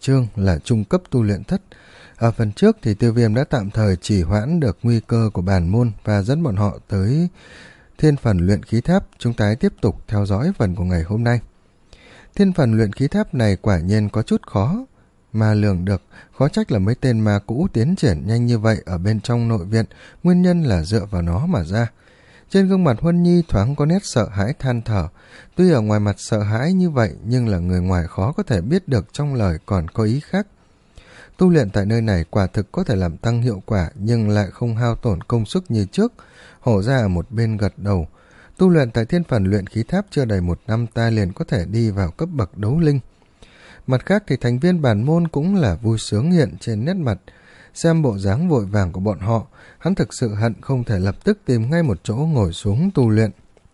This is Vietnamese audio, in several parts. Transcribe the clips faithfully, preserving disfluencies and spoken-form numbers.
chương là trung cấp tu luyện thất. Ở phần trước thì Tiêu Viêm đã tạm thời chỉ hoãn được nguy cơ của bản môn và dẫn bọn họ tới thiên phần luyện khí tháp. Chúng ta hãy tiếp tục theo dõi phần của ngày hôm nay. Thiên phần luyện khí tháp này quả nhiên có chút khó mà lường được, khó trách là mấy tên ma cũ tiến triển nhanh như vậy ở bên trong nội viện, nguyên nhân là dựa vào nó mà ra. Trên gương mặt Huân Nhi thoáng có nét sợ hãi than thở, tuy ở ngoài mặt sợ hãi như vậy nhưng là người ngoài khó có thể biết được trong lời còn có ý khác. Tu luyện tại nơi này quả thực có thể làm tăng hiệu quả nhưng lại không hao tổn công sức như trước. Hổ ra ở một bên gật đầu. Tu luyện tại thiên phần luyện khí tháp chưa đầy một năm ta liền có thể đi vào cấp bậc đấu linh. Mặt khác thì thành viên bản môn cũng là vui sướng hiện trên nét mặt. Xem bộ dáng vội vàng của bọn họ, hắn thực sự hận không thể lập tức tìm ngay một chỗ ngồi xuống tu luyện.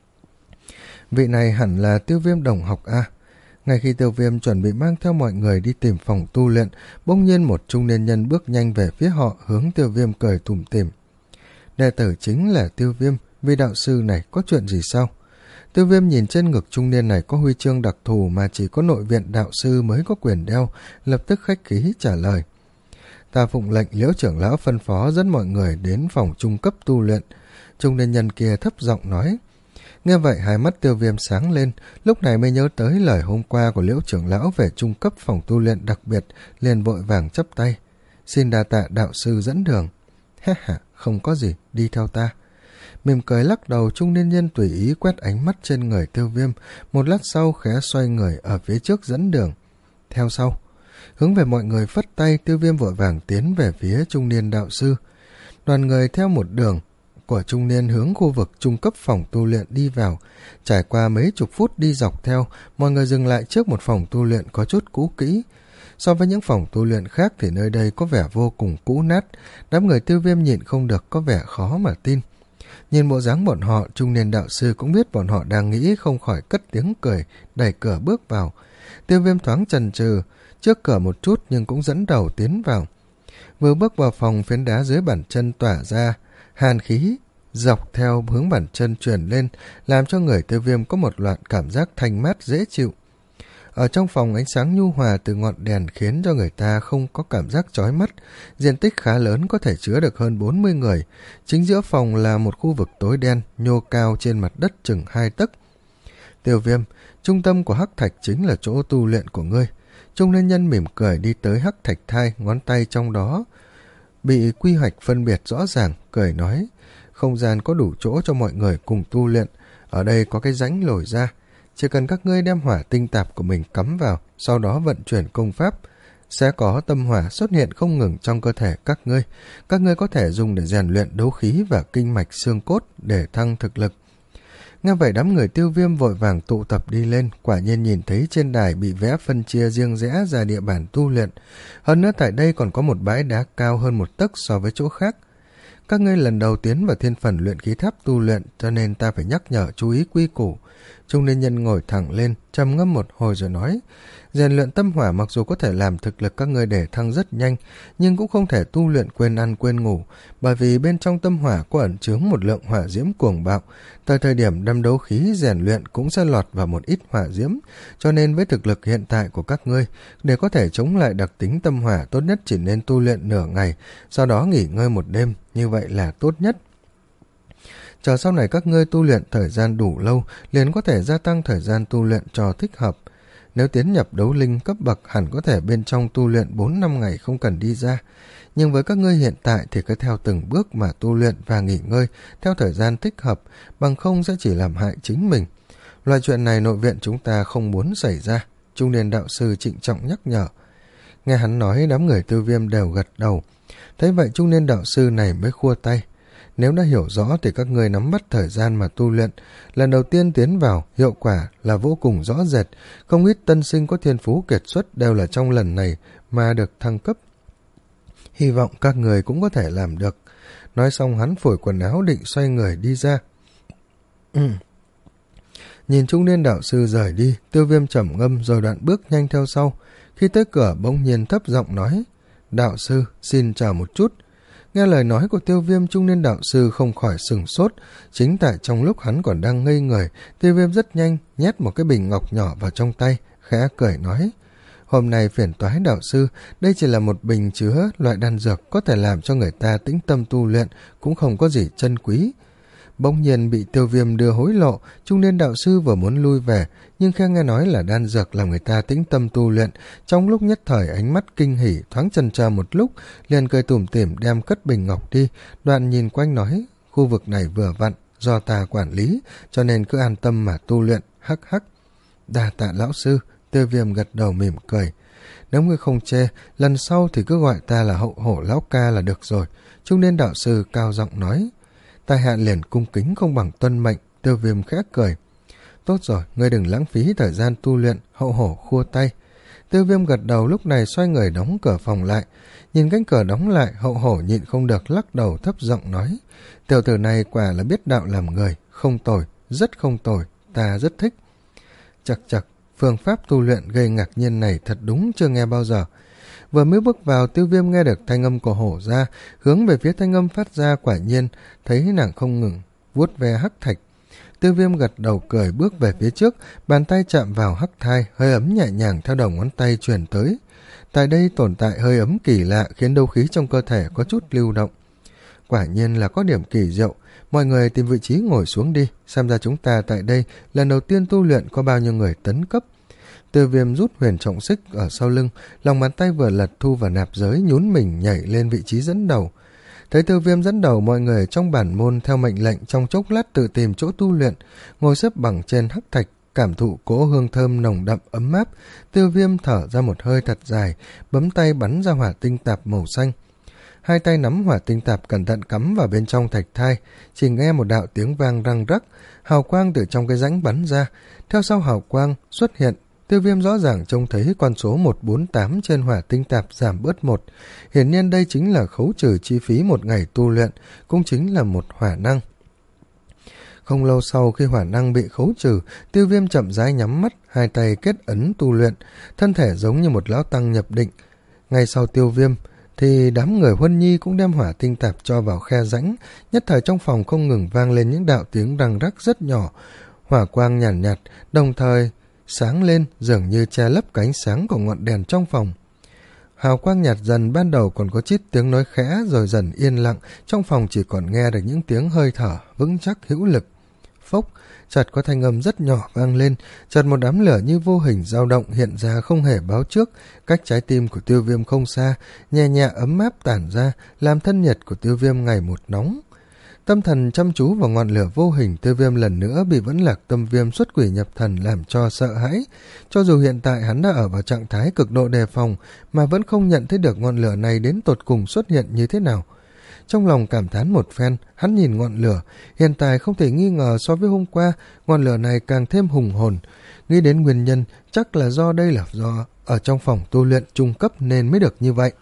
Vị này hẳn là Tiêu Viêm đồng học a. Ngay khi Tiêu Viêm chuẩn bị mang theo mọi người đi tìm phòng tu luyện, bỗng nhiên một trung niên nhân bước nhanh về phía họ, hướng Tiêu Viêm cười tủm tỉm. Đệ tử chính là Tiêu Viêm, vị đạo sư này có chuyện gì sao? Tiêu Viêm nhìn trên ngực trung niên này có huy chương đặc thù mà chỉ có nội viện đạo sư mới có quyền đeo, lập tức khách khí trả lời. Ta phụng lệnh Liễu trưởng lão phân phó dẫn mọi người đến phòng trung cấp tu luyện. Trung niên nhân kia thấp giọng nói. Nghe vậy hai mắt Tiêu Viêm sáng lên, lúc này mới nhớ tới lời hôm qua của Liễu trưởng lão về trung cấp phòng tu luyện đặc biệt, liền vội vàng chắp tay. Xin đa tạ đạo sư dẫn đường. Ha ha, không có gì, đi theo ta. Mỉm cười lắc đầu, trung niên nhân tùy ý quét ánh mắt trên người Tiêu Viêm, một lát sau khẽ xoay người ở phía trước dẫn đường. Theo sau, hướng về mọi người phất tay, Tiêu Viêm vội vàng tiến về phía trung niên đạo sư. Đoàn người theo một đường của trung niên hướng khu vực trung cấp phòng tu luyện đi vào. Trải qua mấy chục phút đi dọc theo, mọi người dừng lại trước một phòng tu luyện có chút cũ kỹ. So với những phòng tu luyện khác thì nơi đây có vẻ vô cùng cũ nát, đám người Tiêu Viêm nhịn không được có vẻ khó mà tin. Nhìn bộ dáng bọn họ, trung niên đạo sư cũng biết bọn họ đang nghĩ, không khỏi cất tiếng cười, đẩy cửa bước vào. Tiêu Viêm thoáng chần chừ trước cửa một chút nhưng cũng dẫn đầu tiến vào. Vừa bước vào phòng, phiến đá dưới bàn chân tỏa ra hàn khí dọc theo hướng bàn chân truyền lên, làm cho người Tiêu Viêm có một loại cảm giác thanh mát dễ chịu. Ở trong phòng, ánh sáng nhu hòa từ ngọn đèn khiến cho người ta không có cảm giác chói mắt. Diện tích khá lớn, có thể chứa được hơn bốn mươi người. Chính giữa phòng là một khu vực tối đen, nhô cao trên mặt đất chừng hai tấc. Tiêu Viêm, trung tâm của hắc thạch chính là chỗ tu luyện của ngươi. Trung niên nhân mỉm cười đi tới hắc thạch thai, ngón tay trong đó bị quy hoạch phân biệt rõ ràng, cười nói. Không gian có đủ chỗ cho mọi người cùng tu luyện. Ở đây có cái rãnh lồi ra. Chỉ cần các ngươi đem hỏa tinh tạp của mình cắm vào, sau đó vận chuyển công pháp, sẽ có tâm hỏa xuất hiện không ngừng trong cơ thể các ngươi. Các ngươi có thể dùng để rèn luyện đấu khí và kinh mạch xương cốt để thăng thực lực. Nghe vậy đám người Tiêu Viêm vội vàng tụ tập đi lên, quả nhiên nhìn thấy trên đài bị vẽ phân chia riêng rẽ ra địa bàn tu luyện. Hơn nữa tại đây còn có một bãi đá cao hơn một tấc so với chỗ khác. Các ngươi lần đầu tiến vào thiên phần luyện khí tháp tu luyện, cho nên ta phải nhắc nhở chú ý quy củ. Trung niên nhân ngồi thẳng lên, trầm ngâm một hồi rồi nói, rèn luyện tâm hỏa mặc dù có thể làm thực lực các ngươi để thăng rất nhanh, nhưng cũng không thể tu luyện quên ăn quên ngủ, bởi vì bên trong tâm hỏa có ẩn chứa một lượng hỏa diễm cuồng bạo, tới thời điểm đâm đấu khí rèn luyện cũng sẽ lọt vào một ít hỏa diễm, cho nên với thực lực hiện tại của các ngươi, để có thể chống lại đặc tính tâm hỏa tốt nhất chỉ nên tu luyện nửa ngày, sau đó nghỉ ngơi một đêm, như vậy là tốt nhất. Chờ sau này các ngươi tu luyện thời gian đủ lâu, liền có thể gia tăng thời gian tu luyện cho thích hợp. Nếu tiến nhập đấu linh cấp bậc hẳn có thể bên trong tu luyện bốn năm ngày không cần đi ra. Nhưng với các ngươi hiện tại thì cứ theo từng bước mà tu luyện và nghỉ ngơi theo thời gian thích hợp, bằng không sẽ chỉ làm hại chính mình. Loại chuyện này nội viện chúng ta không muốn xảy ra, trung niên đạo sư trịnh trọng nhắc nhở. Nghe hắn nói đám người Tiêu Viêm đều gật đầu. Thấy vậy trung niên đạo sư này mới khua tay. Nếu đã hiểu rõ thì các ngươi nắm bắt thời gian mà tu luyện. Lần đầu tiên tiến vào, hiệu quả là vô cùng rõ rệt. Không ít tân sinh có thiên phú kiệt xuất đều là trong lần này mà được thăng cấp. Hy vọng các người cũng có thể làm được. Nói xong hắn phủi quần áo định xoay người đi ra. Nhìn trung niên đạo sư rời đi, Tiêu Viêm trầm ngâm rồi đoạn bước nhanh theo sau. Khi tới cửa bỗng nhiên thấp giọng nói, đạo sư xin chào một chút. Nghe lời nói của Tiêu Viêm, trung niên đạo sư không khỏi sừng sốt. Chính tại trong lúc hắn còn đang ngây người, Tiêu Viêm rất nhanh nhét một cái bình ngọc nhỏ vào trong tay, khẽ cười nói, Hôm nay phiền toái đạo sư, đây chỉ là một bình chứa loại đan dược có thể làm cho người ta tĩnh tâm tu luyện, cũng không có gì chân quý. Bỗng nhiên bị Tiêu Viêm đưa hối lộ, trung niên đạo sư vừa muốn lui về, nhưng khi nghe nói là đan dược làm người ta tĩnh tâm tu luyện, trong lúc nhất thời ánh mắt kinh hỉ, thoáng chần chờ một lúc, liền cười tủm tỉm đem cất bình ngọc đi, đoạn nhìn quanh nói, khu vực này vừa vặn, do ta quản lý, cho nên cứ an tâm mà tu luyện, hắc hắc. Đa tạ lão sư, Tiêu Viêm gật đầu mỉm cười. Nếu ngươi không chê, lần sau thì cứ gọi ta là hậu hổ lão ca là được rồi, trung niên đạo sư cao giọng nói. Tai hạ liền cung kính không bằng tuân mệnh, Tiêu Viêm khẽ cười. Tốt rồi, ngươi đừng lãng phí thời gian tu luyện, hậu hổ khua tay. Tiêu Viêm gật đầu, lúc này xoay người đóng cửa phòng lại. Nhìn cánh cửa đóng lại, hậu hổ nhịn không được lắc đầu thấp giọng nói. Tiểu tử này quả là biết đạo làm người, không tồi, rất không tồi, ta rất thích. Chật chật, phương pháp tu luyện gây ngạc nhiên này thật đúng chưa nghe bao giờ. Vừa mới bước vào, Tiêu Viêm nghe được thanh âm của hổ ra, hướng về phía thanh âm phát ra, quả nhiên thấy nàng không ngừng vuốt ve hắc thạch. Tiêu Viêm gật đầu cười bước về phía trước, bàn tay chạm vào hắc thai, hơi ấm nhẹ nhàng theo đầu ngón tay truyền tới. Tại đây tồn tại hơi ấm kỳ lạ khiến đấu khí trong cơ thể có chút lưu động. Quả nhiên là có điểm kỳ diệu. Mọi người tìm vị trí ngồi xuống đi, xem ra chúng ta tại đây lần đầu tiên tu luyện có bao nhiêu người tấn cấp. Tiêu Viêm rút huyền trọng xích ở sau lưng, lòng bàn tay vừa lật thu vào nạp giới, nhún mình nhảy lên vị trí dẫn đầu. Thấy Tiêu Viêm dẫn đầu, mọi người trong bản môn theo mệnh lệnh trong chốc lát tự tìm chỗ tu luyện, ngồi xếp bằng trên hắc thạch, cảm thụ cỗ hương thơm nồng đậm ấm áp. Tiêu Viêm thở ra một hơi thật dài, bấm tay bắn ra hỏa tinh tạp màu xanh. Hai tay nắm hỏa tinh tạp cẩn thận cắm vào bên trong thạch thai, chỉ nghe một đạo tiếng vang răng rắc, hào quang từ trong cái rãnh bắn ra. Theo sau hào quang xuất hiện, Tiêu Viêm rõ ràng trông thấy con số một bốn tám trên hỏa tinh tạp giảm bớt một. Hiển nhiên đây chính là khấu trừ chi phí một ngày tu luyện, cũng chính là một hỏa năng. Không lâu sau khi hỏa năng bị khấu trừ, Tiêu Viêm chậm rãi nhắm mắt, hai tay kết ấn tu luyện, thân thể giống như một lão tăng nhập định. Ngay sau Tiêu Viêm thì đám người Huân Nhi cũng đem hỏa tinh tạp cho vào khe rãnh, nhất thời trong phòng không ngừng vang lên những đạo tiếng răng rắc rất nhỏ, hỏa quang nhàn nhạt, nhạt, đồng thời sáng lên dường như che lấp cái ánh sáng của ngọn đèn trong phòng. Hào quang nhạt dần, ban đầu còn có chút tiếng nói khẽ rồi dần yên lặng, trong phòng chỉ còn nghe được những tiếng hơi thở vững chắc hữu lực. Phốc, chợt có thanh âm rất nhỏ vang lên, chợt một đám lửa như vô hình dao động hiện ra không hề báo trước, cách trái tim của Tiêu Viêm không xa, nhẹ nhẹ ấm áp tản ra, làm thân nhiệt của Tiêu Viêm ngày một nóng. Tâm thần chăm chú vào ngọn lửa vô hình, Tiêu Viêm lần nữa bị vẫn lạc tâm viêm xuất quỷ nhập thần làm cho sợ hãi. Cho dù hiện tại hắn đã ở vào trạng thái cực độ đề phòng, mà vẫn không nhận thấy được ngọn lửa này đến tột cùng xuất hiện như thế nào. Trong lòng cảm thán một phen, hắn nhìn ngọn lửa, hiện tại không thể nghi ngờ so với hôm qua, ngọn lửa này càng thêm hùng hồn. Nghĩ đến nguyên nhân, chắc là do đây là do ở trong phòng tu luyện trung cấp nên mới được như vậy.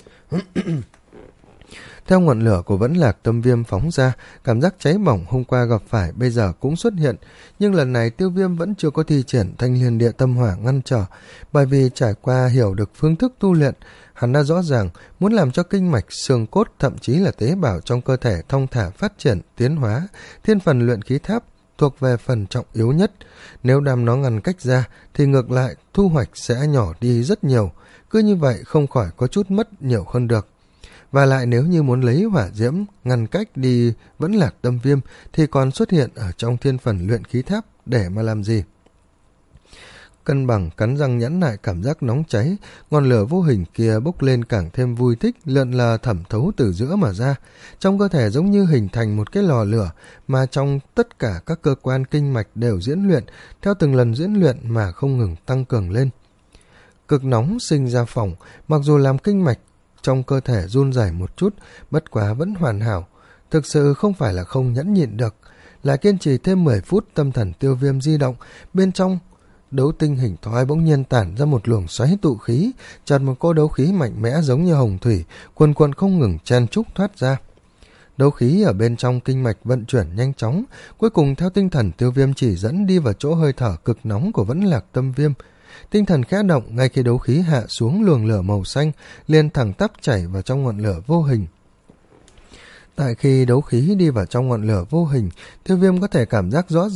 Theo ngọn lửa của vẫn lạc tâm viêm phóng ra, cảm giác cháy bỏng hôm qua gặp phải bây giờ cũng xuất hiện, nhưng lần này Tiêu Viêm vẫn chưa có thi triển thanh liên địa tâm hỏa ngăn trở, bởi vì trải qua hiểu được phương thức tu luyện, hắn đã rõ ràng muốn làm cho kinh mạch, xương cốt, thậm chí là tế bào trong cơ thể thông thả phát triển, tiến hóa, thiên phần luyện khí tháp thuộc về phần trọng yếu nhất. Nếu đem nó ngăn cách ra thì ngược lại thu hoạch sẽ nhỏ đi rất nhiều, cứ như vậy không khỏi có chút mất nhiều hơn được. Và lại nếu như muốn lấy hỏa diễm ngăn cách đi vẫn lạc tâm viêm thì còn xuất hiện ở trong thiên phần luyện khí tháp để mà làm gì? Cân bằng cắn răng nhẫn nại cảm giác nóng cháy, ngọn lửa vô hình kia bốc lên càng thêm vui thích, lượn lờ thẩm thấu từ giữa mà ra. Trong cơ thể giống như hình thành một cái lò lửa mà trong tất cả các cơ quan kinh mạch đều diễn luyện, theo từng lần diễn luyện mà không ngừng tăng cường lên. Cực nóng sinh ra phỏng, mặc dù làm kinh mạch trong cơ thể run rẩy một chút, bất quá vẫn hoàn hảo, thực sự không phải là không nhẫn nhịn được. Lại kiên trì thêm mười phút, tâm thần Tiêu Viêm di động, bên trong đấu tinh hình thoi bỗng nhiên tản ra một luồng xoáy tụ khí, chợt một cô đấu khí mạnh mẽ giống như hồng thủy, cuồn cuộn không ngừng chen chúc thoát ra. Đấu khí ở bên trong kinh mạch vận chuyển nhanh chóng, cuối cùng theo tinh thần Tiêu Viêm chỉ dẫn đi vào chỗ hơi thở cực nóng của vẫn lạc tâm viêm. Tinh thần khẽ động, ngay khi đấu khí hạ xuống, luồng lửa màu xanh liền thẳng tắp chảy vào trong ngọn lửa vô hình. Tại khi đấu khí đi vào trong ngọn lửa vô hình, Tiêu Viêm có thể cảm giác rõ ràng,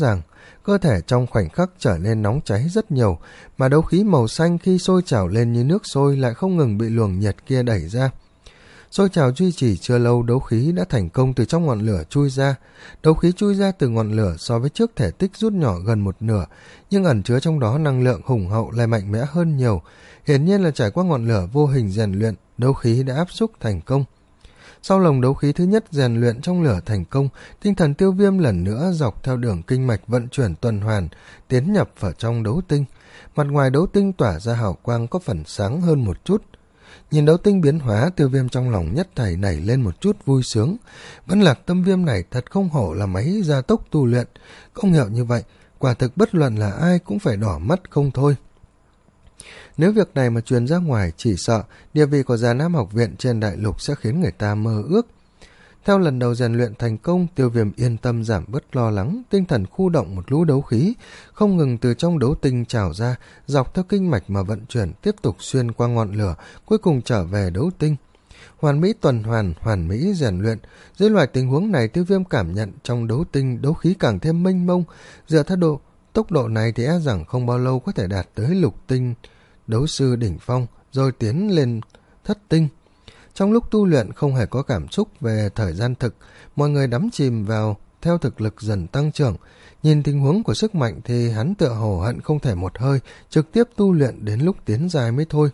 cơ thể trong khoảnh khắc trở nên nóng cháy rất nhiều, mà đấu khí màu xanh khi sôi trào lên như nước sôi lại không ngừng bị luồng nhiệt kia đẩy ra. Sôi trào duy trì chưa lâu, đấu khí đã thành công từ trong ngọn lửa chui ra. Đấu khí chui ra từ ngọn lửa so với trước thể tích rút nhỏ gần một nửa, nhưng ẩn chứa trong đó năng lượng hùng hậu lại mạnh mẽ hơn nhiều. Hiển nhiên là trải qua ngọn lửa vô hình rèn luyện, đấu khí đã áp xúc thành công. Sau lồng đấu khí thứ nhất rèn luyện trong lửa thành công, tinh thần Tiêu Viêm lần nữa dọc theo đường kinh mạch vận chuyển tuần hoàn, tiến nhập vào trong đấu tinh. Mặt ngoài đấu tinh tỏa ra hào quang có phần sáng hơn một chút. Nhìn đấu tinh biến hóa, Tiêu Viêm trong lòng nhất thời nảy lên một chút vui sướng. Vẫn Lạc Tâm Viêm này thật không hổ là máy gia tốc tu luyện. Công hiệu như vậy, quả thực bất luận là ai cũng phải đỏ mắt không thôi. Nếu việc này mà truyền ra ngoài, chỉ sợ địa vị của Già Nam học viện trên đại lục sẽ khiến người ta mơ ước. Theo lần đầu rèn luyện thành công, Tiêu Viêm yên tâm giảm bớt lo lắng, tinh thần khu động một lũ đấu khí, không ngừng từ trong đấu tinh trào ra, dọc theo kinh mạch mà vận chuyển, tiếp tục xuyên qua ngọn lửa, cuối cùng trở về đấu tinh. Hoàn mỹ tuần hoàn, hoàn mỹ rèn luyện. Dưới loại tình huống này, Tiêu Viêm cảm nhận trong đấu tinh đấu khí càng thêm mênh mông. Dựa theo độ tốc độ này thì e rằng không bao lâu có thể đạt tới lục tinh đấu sư đỉnh phong, rồi tiến lên thất tinh. Trong lúc tu luyện không hề có cảm xúc về thời gian thực, mọi người đắm chìm vào theo thực lực dần tăng trưởng. Nhìn tình huống của sức mạnh thì hắn tựa hồ hận không thể một hơi trực tiếp tu luyện đến lúc tiến dài mới thôi.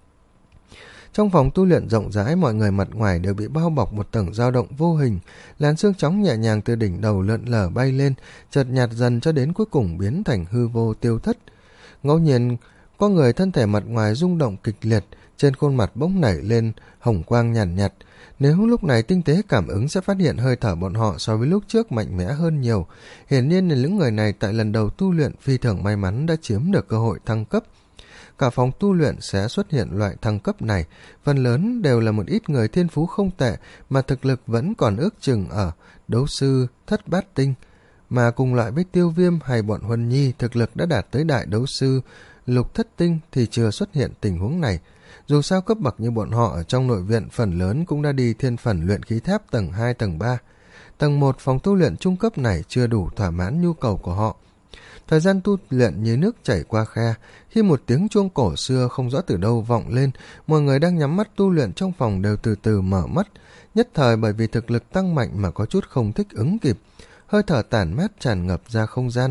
Trong phòng tu luyện rộng rãi, mọi người mặt ngoài đều bị bao bọc một tầng dao động vô hình, làn xương trắng nhẹ nhàng từ đỉnh đầu lượn lờ bay lên, chợt nhạt dần cho đến cuối cùng biến thành hư vô tiêu thất. Ngẫu nhiên có người thân thể mặt ngoài rung động kịch liệt, trên khuôn mặt bỗng nảy lên hồng quang nhàn nhạt, nhạt. Nếu lúc này tinh tế cảm ứng sẽ phát hiện hơi thở bọn họ so với lúc trước mạnh mẽ hơn nhiều. Hiển nhiên là những người này tại lần đầu tu luyện phi thường may mắn đã chiếm được cơ hội thăng cấp. Cả phòng tu luyện sẽ xuất hiện loại thăng cấp này, phần lớn đều là một ít người thiên phú không tệ mà thực lực vẫn còn ước chừng ở đấu sư thất bát tinh, mà cùng loại với Tiêu Viêm hay bọn Huân Nhi thực lực đã đạt tới đại đấu sư lục thất tinh thì chưa xuất hiện tình huống này. Dù sao cấp bậc như bọn họ ở trong nội viện phần lớn cũng đã đi thiên phần luyện khí tháp tầng hai, tầng ba. Tầng một phòng tu luyện trung cấp này chưa đủ thỏa mãn nhu cầu của họ. Thời gian tu luyện như nước chảy qua khe, khi một tiếng chuông cổ xưa không rõ từ đâu vọng lên, mọi người đang nhắm mắt tu luyện trong phòng đều từ từ mở mắt, nhất thời bởi vì thực lực tăng mạnh mà có chút không thích ứng kịp, hơi thở tản mát tràn ngập ra không gian.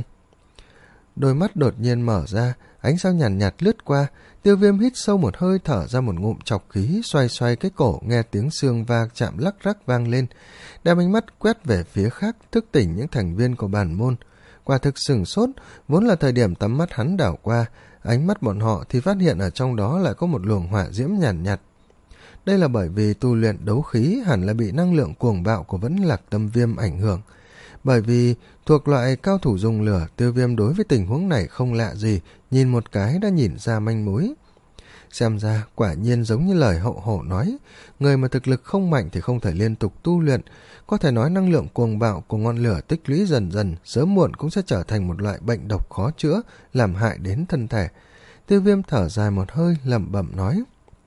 Đôi mắt đột nhiên mở ra, ánh sao nhàn nhạt, nhạt lướt qua, Tiêu Viêm hít sâu một hơi thở ra một ngụm chọc khí, xoay xoay cái cổ, nghe tiếng xương va chạm lắc rắc vang lên, đem ánh mắt quét về phía khác, thức tỉnh những thành viên của bản môn. Quả thực sửng sốt, vốn là thời điểm tắm mắt hắn đảo qua, ánh mắt bọn họ thì phát hiện ở trong đó lại có một luồng hỏa diễm nhàn nhạt, nhạt. Đây là bởi vì tu luyện đấu khí hẳn là bị năng lượng cuồng bạo của Vẫn Lạc Tâm Viêm ảnh hưởng. Bởi vì thuộc loại cao thủ dùng lửa, Tiêu Viêm đối với tình huống này không lạ gì, nhìn một cái đã nhìn ra manh mối. Xem ra quả nhiên giống như lời hậu hổ nói, người mà thực lực không mạnh thì không thể liên tục tu luyện, có thể nói năng lượng cuồng bạo của ngọn lửa tích lũy dần dần, sớm muộn cũng sẽ trở thành một loại bệnh độc khó chữa, làm hại đến thân thể. Tiêu Viêm thở dài một hơi, lẩm bẩm nói.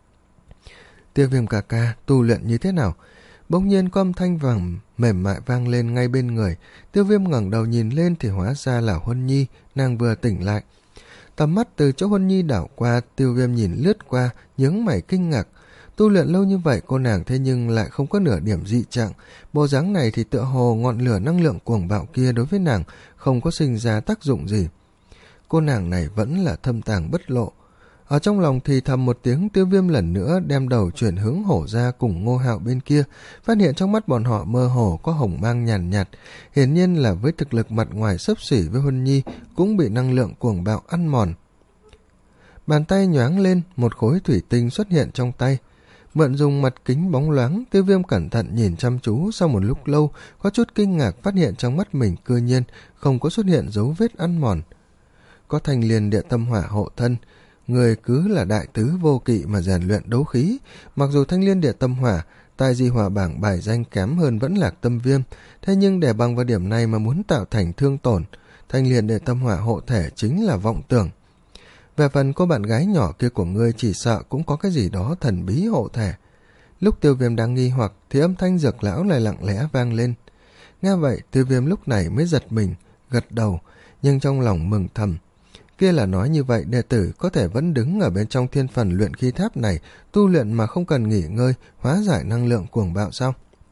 Tiêu Viêm ca ca, tu luyện như thế nào? Bỗng nhiên có âm thanh vàng mềm mại vang lên ngay bên người. Tiêu Viêm ngẩng đầu nhìn lên thì hóa ra là Huân Nhi, nàng vừa tỉnh lại. Tầm mắt từ chỗ Huân Nhi đảo qua, Tiêu Viêm nhìn lướt qua, nhướng mày kinh ngạc. Tu luyện lâu như vậy cô nàng thế nhưng lại không có nửa điểm dị trạng. Bộ dáng này thì tựa hồ ngọn lửa năng lượng cuồng bạo kia đối với nàng không có sinh ra tác dụng gì. Cô nàng này vẫn là thâm tàng bất lộ. Ở trong lòng thì thầm một tiếng, Tiêu Viêm lần nữa đem đầu chuyển hướng Hổ ra cùng Ngô Hạo bên kia, phát hiện trong mắt bọn họ mơ hồ có hồng mang nhàn nhạt, nhạt, hiển nhiên là với thực lực mặt ngoài xấp xỉ với Huân Nhi cũng bị năng lượng cuồng bạo ăn mòn. Bàn tay nhoáng lên, một khối thủy tinh xuất hiện trong tay. Mượn dùng mặt kính bóng loáng, Tiêu Viêm cẩn thận nhìn chăm chú, sau một lúc lâu có chút kinh ngạc phát hiện trong mắt mình cư nhiên không có xuất hiện dấu vết ăn mòn. Có Thanh Liên Địa Tâm Hỏa hộ thân, người cứ là đại tứ vô kỵ mà rèn luyện đấu khí, mặc dù Thanh Liên Địa Tâm Hỏa tại di hỏa bảng bài danh kém hơn Vẫn Lạc Tâm Viêm, thế nhưng để bằng vào điểm này mà muốn tạo thành thương tổn, Thanh Liên Địa Tâm Hỏa hộ thể chính là vọng tưởng. Về phần cô bạn gái nhỏ kia của ngươi chỉ sợ cũng có cái gì đó thần bí hộ thể. Lúc Tiêu Viêm đang nghi hoặc thì âm thanh Dược lão lại lặng lẽ vang lên. Nghe vậy, Tiêu Viêm lúc này mới giật mình, gật đầu, nhưng trong lòng mừng thầm. Kia là nói như vậy đệ tử có thể vẫn đứng ở bên trong thiên phần luyện khí tháp này, tu luyện mà không cần nghỉ ngơi, hóa giải năng lượng cuồng bạo sao?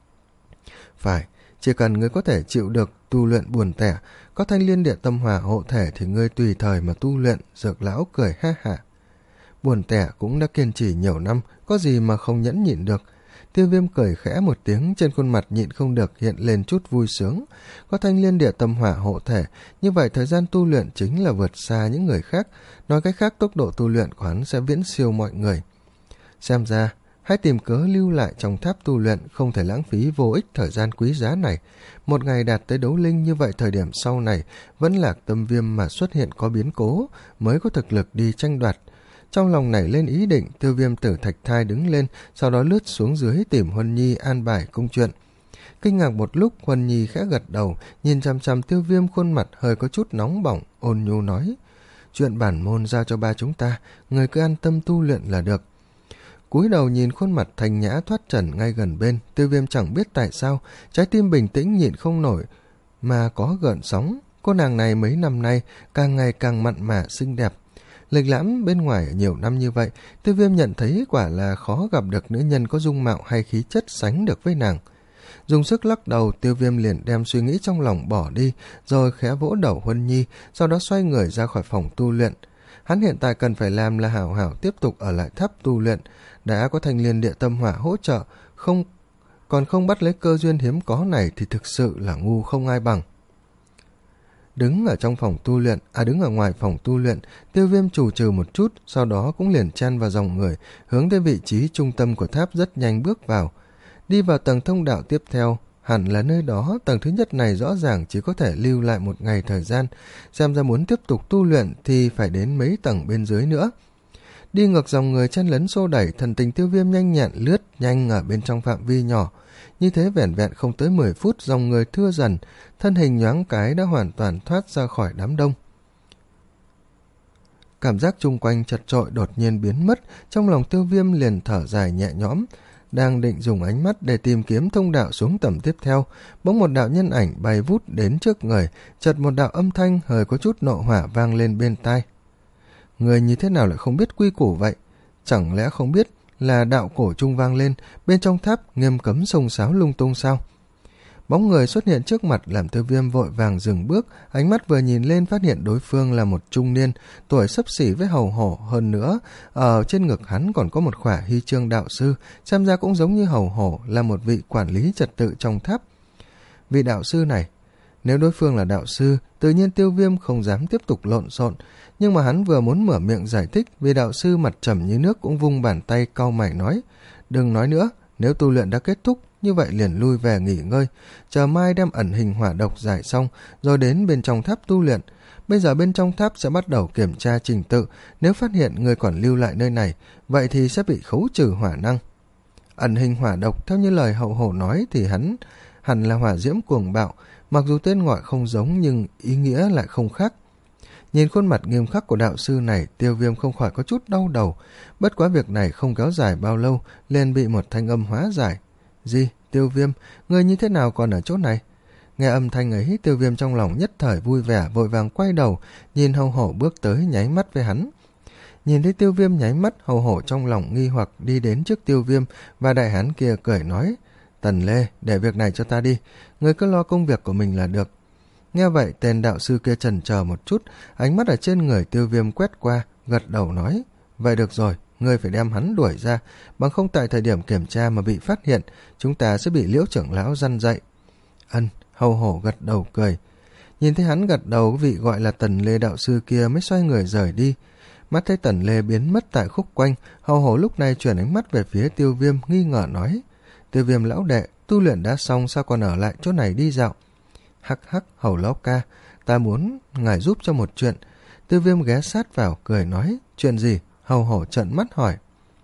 Phải, chỉ cần ngươi có thể chịu được tu luyện buồn tẻ, có thanh liên địa tâm hỏa hộ thể thì ngươi tùy thời mà tu luyện. Dược lão cười ha hả. Buồn tẻ cũng đã kiên trì nhiều năm, có gì mà không nhẫn nhịn được. Tiêu Viêm cười khẽ một tiếng, trên khuôn mặt nhịn không được hiện lên chút vui sướng. Có thanh liên địa tâm hỏa hộ thể, như vậy thời gian tu luyện chính là vượt xa những người khác. Nói cách khác, tốc độ tu luyện của hắn sẽ viễn siêu mọi người. Xem ra, hãy tìm cớ lưu lại trong tháp tu luyện, không thể lãng phí vô ích thời gian quý giá này. Một ngày đạt tới đấu linh, như vậy thời điểm sau này vẫn Lạc Tâm Viêm mà xuất hiện có biến cố, mới có thực lực đi tranh đoạt. Trong lòng nảy lên ý định, Tiêu Viêm Tử Thạch Thai đứng lên, sau đó lướt xuống dưới tìm Huân Nhi an bài công chuyện. Kinh ngạc một lúc, Huân Nhi khẽ gật đầu, nhìn chằm chằm Tiêu Viêm, khuôn mặt hơi có chút nóng bỏng, ôn nhu nói: chuyện bản môn giao cho ba chúng ta, người cứ an tâm tu luyện là được. Cúi đầu nhìn khuôn mặt thanh nhã thoát trần ngay gần bên, Tiêu Viêm chẳng biết tại sao trái tim bình tĩnh nhịn không nổi mà có gợn sóng. Cô nàng này mấy năm nay càng ngày càng mặn mà xinh đẹp. Lịch lãm bên ngoài nhiều năm như vậy, Tiêu Viêm nhận thấy quả là khó gặp được nữ nhân có dung mạo hay khí chất sánh được với nàng. Dùng sức lắc đầu, Tiêu Viêm liền đem suy nghĩ trong lòng bỏ đi, rồi khẽ vỗ đầu Huân Nhi, sau đó xoay người ra khỏi phòng tu luyện. Hắn hiện tại cần phải làm là hảo hảo tiếp tục ở lại tháp tu luyện. Đã có thanh liên địa tâm hỏa hỗ trợ, không còn không bắt lấy cơ duyên hiếm có này thì thực sự là ngu không ai bằng. Đứng ở trong phòng tu luyện, à đứng ở ngoài phòng tu luyện, Tiêu Viêm trù trừ một chút, sau đó cũng liền chen vào dòng người, hướng tới vị trí trung tâm của tháp rất nhanh bước vào. Đi vào tầng thông đạo tiếp theo, hẳn là nơi đó, tầng thứ nhất này rõ ràng chỉ có thể lưu lại một ngày thời gian, xem ra muốn tiếp tục tu luyện thì phải đến mấy tầng bên dưới nữa. Đi ngược dòng người chen lấn xô đẩy, thần tình Tiêu Viêm nhanh nhẹn lướt nhanh ở bên trong phạm vi nhỏ. Như thế vẻn vẹn không tới mười phút, dòng người thưa dần, thân hình nhoáng cái đã hoàn toàn thoát ra khỏi đám đông. Cảm giác chung quanh chật chội đột nhiên biến mất, trong lòng Tiêu Viêm liền thở dài nhẹ nhõm, đang định dùng ánh mắt để tìm kiếm thông đạo xuống tầng tiếp theo, bỗng một đạo nhân ảnh bay vút đến trước người, chợt một đạo âm thanh hơi có chút nộ hỏa vang lên bên tai. Người như thế nào lại không biết quy củ vậy? Chẳng lẽ không biết là đạo cổ trung vang lên, bên trong tháp nghiêm cấm xông xáo lung tung sao? Bóng người xuất hiện trước mặt làm Tiêu Viêm vội vàng dừng bước, ánh mắt vừa nhìn lên phát hiện đối phương là một trung niên, tuổi xấp xỉ với Hầu Hổ, hơn nữa ở trên ngực hắn còn có một khỏa huy chương đạo sư, xem ra cũng giống như Hầu Hổ là một vị quản lý trật tự trong tháp. Vị đạo sư này, nếu đối phương là đạo sư, tự nhiên Tiêu Viêm không dám tiếp tục lộn xộn, nhưng mà hắn vừa muốn mở miệng giải thích, vị đạo sư mặt trầm như nước cũng vung bàn tay cau mày nói: đừng nói nữa, nếu tu luyện đã kết thúc, như vậy liền lui về nghỉ ngơi, chờ mai đem ẩn hình hỏa độc giải xong, rồi đến bên trong tháp tu luyện. Bây giờ bên trong tháp sẽ bắt đầu kiểm tra trình tự, nếu phát hiện người còn lưu lại nơi này, vậy thì sẽ bị khấu trừ hỏa năng. Ẩn hình hỏa độc, theo như lời Hậu Hổ nói thì hắn hẳn là hỏa diễm cuồng bạo, mặc dù tên gọi không giống nhưng ý nghĩa lại không khác. Nhìn khuôn mặt nghiêm khắc của đạo sư này, Tiêu Viêm không khỏi có chút đau đầu, bất quá việc này không kéo dài bao lâu, liền bị một thanh âm hóa giải. Gì, Tiêu Viêm, người như thế nào còn ở chỗ này? Nghe âm thanh ấy, Tiêu Viêm trong lòng nhất thời vui vẻ, vội vàng quay đầu, nhìn Hầu Hổ bước tới nháy mắt với hắn. Nhìn thấy Tiêu Viêm nháy mắt, Hầu Hổ trong lòng nghi hoặc đi đến trước Tiêu Viêm, và đại hán kia cười nói: Tần Lê, để việc này cho ta đi, người cứ lo công việc của mình là được. Nghe vậy, tên đạo sư kia chần chờ một chút, ánh mắt ở trên người Tiêu Viêm quét qua, gật đầu nói: vậy được rồi, ngươi phải đem hắn đuổi ra, bằng không tại thời điểm kiểm tra mà bị phát hiện, chúng ta sẽ bị Liễu trưởng lão răn dạy. Ân, Hầu Hổ gật đầu cười. Nhìn thấy hắn gật đầu, vị gọi là Tần Lê đạo sư kia mới xoay người rời đi. Mắt thấy Tần Lê biến mất tại khúc quanh, Hầu Hổ lúc này chuyển ánh mắt về phía Tiêu Viêm, nghi ngờ nói: Tiêu Viêm lão đệ, tu luyện đã xong sao còn ở lại chỗ này đi dạo? Hắc hắc, Hầu lão ca, ta muốn ngài giúp cho một chuyện. Tiêu Viêm ghé sát vào, cười nói: chuyện gì? Hầu Hổ trợn mắt hỏi.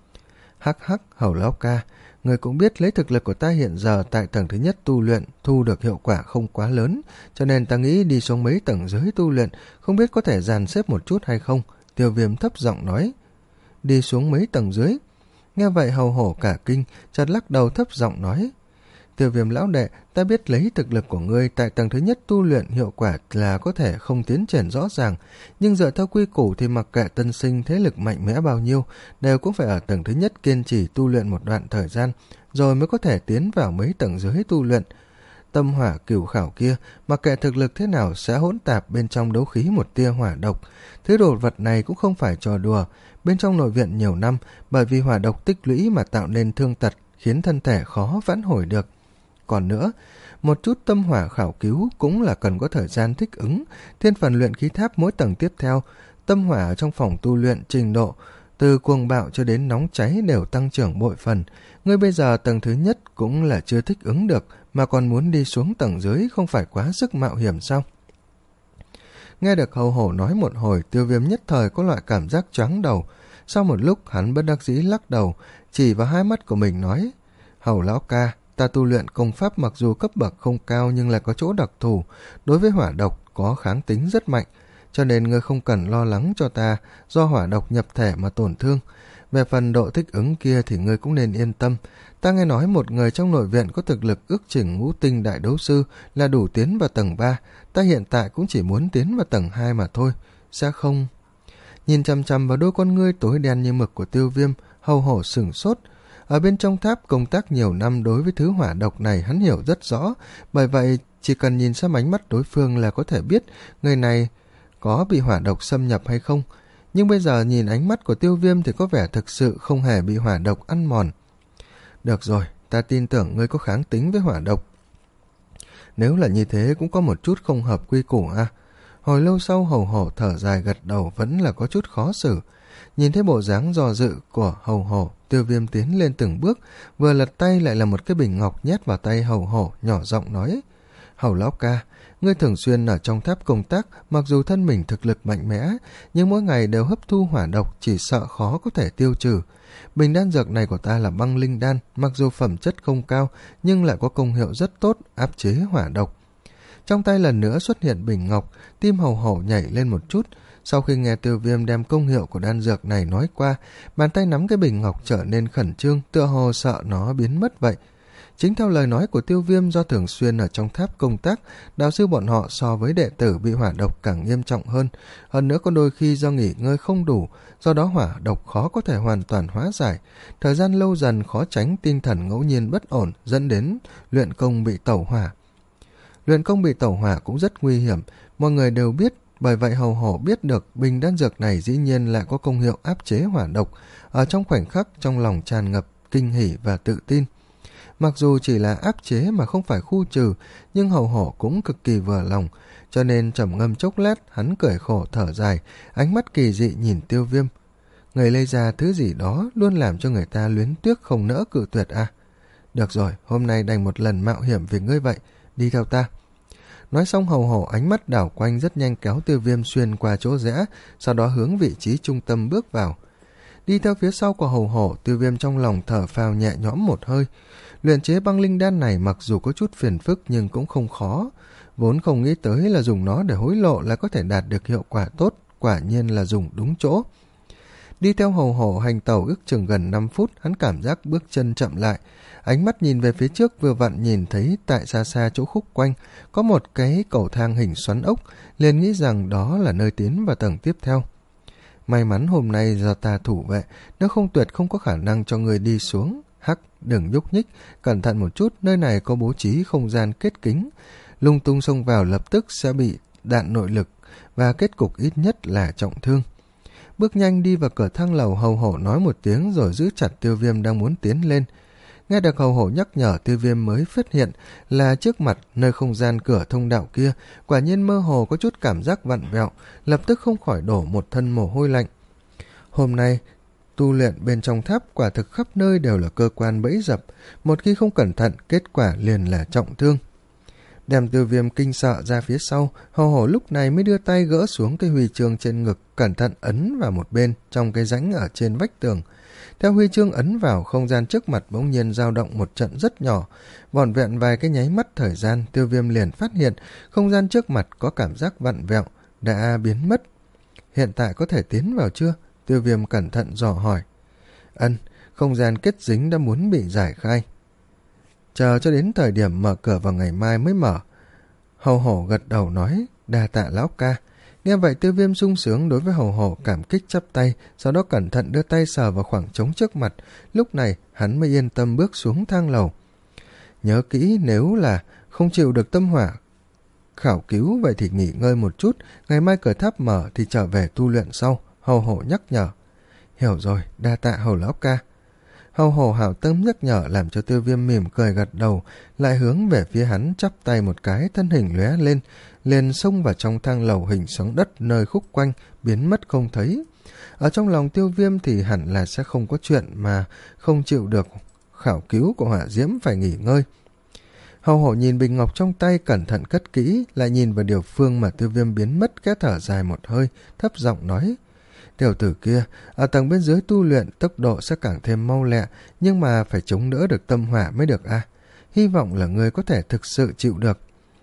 Hắc hắc, Hầu lão ca, người cũng biết lấy thực lực của ta hiện giờ tại tầng thứ nhất tu luyện thu được hiệu quả không quá lớn, cho nên ta nghĩ đi xuống mấy tầng dưới tu luyện, không biết có thể dàn xếp một chút hay không? Tiêu Viêm thấp giọng nói. Đi xuống mấy tầng dưới? Nghe vậy Hầu Hổ cả kinh, chợt lắc đầu thấp giọng nói. Tiêu Viêm lão đệ, ta biết lấy thực lực của ngươi tại tầng thứ nhất tu luyện hiệu quả là có thể không tiến triển rõ ràng, nhưng dựa theo quy củ thì mặc kệ tân sinh thế lực mạnh mẽ bao nhiêu, đều cũng phải ở tầng thứ nhất kiên trì tu luyện một đoạn thời gian, rồi mới có thể tiến vào mấy tầng dưới tu luyện. Tâm hỏa cửu khảo kia, mặc kệ thực lực thế nào sẽ hỗn tạp bên trong đấu khí một tia hỏa độc. Thứ đồ vật này cũng không phải trò đùa, bên trong nội viện nhiều năm, bởi vì hỏa độc tích lũy mà tạo nên thương tật, khiến thân thể khó vãn hồi được. Còn nữa, một chút tâm hỏa khảo cứu cũng là cần có thời gian thích ứng. Thiên phần luyện khí tháp mỗi tầng tiếp theo, tâm hỏa ở trong phòng tu luyện trình độ từ cuồng bạo cho đến nóng cháy đều tăng trưởng bội phần. Ngươi bây giờ tầng thứ nhất cũng là chưa thích ứng được, mà còn muốn đi xuống tầng dưới không phải quá sức mạo hiểm sao? Nghe được Hầu Hổ nói một hồi, Tiêu Viêm nhất thời có loại cảm giác choáng đầu. Sau một lúc hắn bất đắc dĩ lắc đầu, chỉ vào hai mắt của mình nói: Hầu lão ca, ta tu luyện công pháp mặc dù cấp bậc không cao nhưng là có chỗ đặc thù, đối với hỏa độc có kháng tính rất mạnh, cho nên ngươi không cần lo lắng cho ta do hỏa độc nhập thể mà tổn thương. Về phần độ thích ứng kia thì ngươi cũng nên yên tâm. Ta nghe nói một người trong nội viện có thực lực ước chừng ngũ tinh đại đấu sư là đủ tiến vào tầng ba. Ta hiện tại cũng chỉ muốn tiến vào tầng hai mà thôi. Sẽ không... Nhìn chằm chằm vào đôi con ngươi tối đen như mực của Tiêu Viêm, Hầu Hổ sửng sốt. Ở bên trong tháp công tác nhiều năm, đối với thứ hỏa độc này hắn hiểu rất rõ. Bởi vậy chỉ cần nhìn xem ánh mắt đối phương là có thể biết người này có bị hỏa độc xâm nhập hay không. Nhưng bây giờ nhìn ánh mắt của Tiêu Viêm thì có vẻ thực sự không hề bị hỏa độc ăn mòn. Được rồi, ta tin tưởng ngươi có kháng tính với hỏa độc. Nếu là như thế cũng có một chút không hợp quy củ à. Hồi lâu sau Hầu Hổ thở dài gật đầu, vẫn là có chút khó xử. Nhìn thấy bộ dáng do dự của Hầu Hổ, Tiêu Viêm tiến lên từng bước, vừa lật tay lại là một cái bình ngọc nhét vào tay Hầu Hổ, nhỏ giọng nói: Hầu lão ca, ngươi thường xuyên ở trong tháp công tác, mặc dù thân mình thực lực mạnh mẽ, nhưng mỗi ngày đều hấp thu hỏa độc, chỉ sợ khó có thể tiêu trừ. Bình đan dược này của ta là băng linh đan, mặc dù phẩm chất không cao, nhưng lại có công hiệu rất tốt, áp chế hỏa độc. Trong tay lần nữa xuất hiện bình ngọc, tim Hầu Hổ nhảy lên một chút. Sau khi nghe Tiêu Viêm đem công hiệu của đan dược này nói qua, bàn tay nắm cái bình ngọc trở nên khẩn trương, tựa hồ sợ nó biến mất vậy. Chính theo lời nói của Tiêu Viêm, do thường xuyên ở trong tháp công tác, đạo sư bọn họ so với đệ tử bị hỏa độc càng nghiêm trọng hơn. Hơn nữa có đôi khi do nghỉ ngơi không đủ, do đó hỏa độc khó có thể hoàn toàn hóa giải. Thời gian lâu dần khó tránh tinh thần ngẫu nhiên bất ổn, dẫn đến luyện công bị tẩu hỏa. Luyện công bị tẩu hỏa cũng rất nguy hiểm, mọi người đều biết. Bởi vậy Hầu Hổ biết được bình đan dược này dĩ nhiên lại có công hiệu áp chế hỏa độc. Ở trong khoảnh khắc, trong lòng tràn ngập kinh hỉ và tự tin. Mặc dù chỉ là áp chế mà không phải khu trừ, nhưng Hầu Hổ cũng cực kỳ vừa lòng, cho nên trầm ngâm chốc lát, hắn cười khổ thở dài, ánh mắt kỳ dị nhìn Tiêu Viêm. Người lấy ra thứ gì đó luôn làm cho người ta luyến tiếc không nỡ cự tuyệt à. Được rồi, hôm nay đành một lần mạo hiểm vì ngươi vậy, đi theo ta. Nói xong Hầu Hổ ánh mắt đảo quanh rất nhanh kéo Tiêu Viêm xuyên qua chỗ rẽ, sau đó hướng vị trí trung tâm bước vào. Đi theo phía sau của Hầu Hổ, Tiêu Viêm trong lòng thở phào nhẹ nhõm một hơi. Luyện chế băng linh đan này mặc dù có chút phiền phức nhưng cũng không khó. Vốn không nghĩ tới là dùng nó để hối lộ là có thể đạt được hiệu quả tốt, quả nhiên là dùng đúng chỗ. Đi theo Hầu Hổ hành tẩu ước chừng gần năm phút, hắn cảm giác bước chân chậm lại. Ánh mắt nhìn về phía trước vừa vặn nhìn thấy tại xa xa chỗ khúc quanh có một cái cầu thang hình xoắn ốc, liền nghĩ rằng đó là nơi tiến vào tầng tiếp theo. May mắn hôm nay do ta thủ vệ, nếu không tuyệt không có khả năng cho người đi xuống. Hắc, đừng nhúc nhích, cẩn thận một chút, nơi này có bố trí không gian kết kính. Lung tung xông vào lập tức sẽ bị đạn nội lực và kết cục ít nhất là trọng thương. Bước nhanh đi vào cửa thang lầu, Hầu Hổ nói một tiếng rồi giữ chặt Tiêu Viêm đang muốn tiến lên. Nghe được Hầu Hổ nhắc nhở, Tiêu Viêm mới phát hiện là trước mặt nơi không gian cửa thông đạo kia quả nhiên mơ hồ có chút cảm giác vặn vẹo, lập tức không khỏi đổ một thân mồ hôi lạnh. Hôm nay tu luyện bên trong tháp quả thực khắp nơi đều là cơ quan bẫy dập, một khi không cẩn thận kết quả liền là trọng thương. Đem Tiêu Viêm kinh sợ ra phía sau, Hầu Hổ lúc này mới đưa tay gỡ xuống cái huy chương trên ngực, cẩn thận ấn vào một bên trong cái rãnh ở trên vách tường. Theo huy chương ấn vào, không gian trước mặt bỗng nhiên dao động một trận rất nhỏ. Vỏn vẹn vài cái nháy mắt thời gian, Tiêu Viêm liền phát hiện không gian trước mặt có cảm giác vặn vẹo, đã biến mất. Hiện tại có thể tiến vào chưa? Tiêu Viêm cẩn thận dò hỏi. Ân, không gian kết dính đã muốn bị giải khai. chờ cho đến thời điểm mở cửa vào ngày mai mới mở. Hầu hổ gật đầu nói, đa tạ lão ca. Nghe vậy Tiêu Viêm sung sướng đối với hầu hổ cảm kích chắp tay, sau đó cẩn thận đưa tay sờ vào khoảng trống trước mặt. Lúc này hắn mới yên tâm bước xuống thang lầu. Nhớ kỹ, nếu là không chịu được tâm hỏa khảo cứu vậy thì nghỉ ngơi một chút, ngày mai cửa tháp mở thì trở về tu luyện sau, hầu hổ nhắc nhở. Hiểu rồi, đa tạ hầu lão ca. Hầu hổ hảo tâm nhắc nhở làm cho Tiêu Viêm mỉm cười gật đầu, lại hướng về phía hắn chắp tay một cái, thân hình lóe lên, liền xông vào trong thang lầu hình xoắn đất nơi khúc quanh, biến mất không thấy. Ở trong lòng Tiêu Viêm thì hẳn là sẽ không có chuyện mà không chịu được khảo cứu của hỏa diễm phải nghỉ ngơi. Hầu hổ nhìn bình ngọc trong tay cẩn thận cất kỹ, lại nhìn vào điều phương mà Tiêu Viêm biến mất, khẽ thở dài một hơi, thấp giọng nói: Tiểu tử kia, ở tầng bên dưới tu luyện tốc độ sẽ càng thêm mau lẹ, nhưng mà phải chống đỡ được tâm hỏa mới được a. À? Hy vọng là ngươi có thể thực sự chịu được.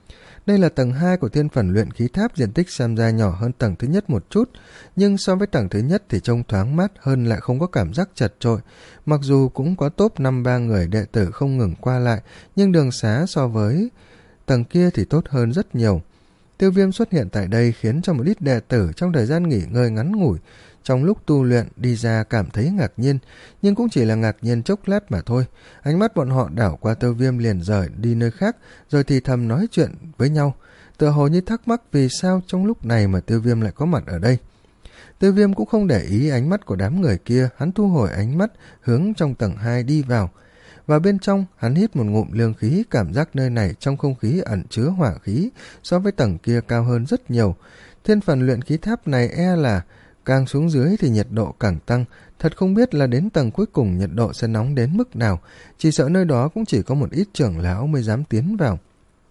Đây là tầng hai của thiên phần luyện khí tháp, diện tích xem ra nhỏ hơn tầng thứ nhất một chút, nhưng so với tầng thứ nhất thì trông thoáng mát hơn, lại không có cảm giác chật chội. Mặc dù cũng có top năm ba người đệ tử không ngừng qua lại, nhưng đường xá so với tầng kia thì tốt hơn rất nhiều. Tiêu Viêm xuất hiện tại đây khiến cho một ít đệ tử trong thời gian nghỉ ngơi ngắn ngủi trong lúc tu luyện đi ra cảm thấy ngạc nhiên, nhưng cũng chỉ là ngạc nhiên chốc lát mà thôi. Ánh mắt bọn họ đảo qua Tiêu Viêm liền rời đi nơi khác, rồi thì thầm nói chuyện với nhau, tựa hồ như thắc mắc vì sao trong lúc này mà Tiêu Viêm lại có mặt ở đây. Tiêu Viêm cũng không để ý ánh mắt của đám người kia, hắn thu hồi ánh mắt hướng trong tầng hai đi vào. Và bên trong hắn hít một ngụm lương khí, cảm giác nơi này trong không khí ẩn chứa hỏa khí, so với tầng kia cao hơn rất nhiều. Thiên phần luyện khí tháp này e là càng xuống dưới thì nhiệt độ càng tăng, thật không biết là đến tầng cuối cùng nhiệt độ sẽ nóng đến mức nào, chỉ sợ nơi đó cũng chỉ có một ít trưởng lão mới dám tiến vào.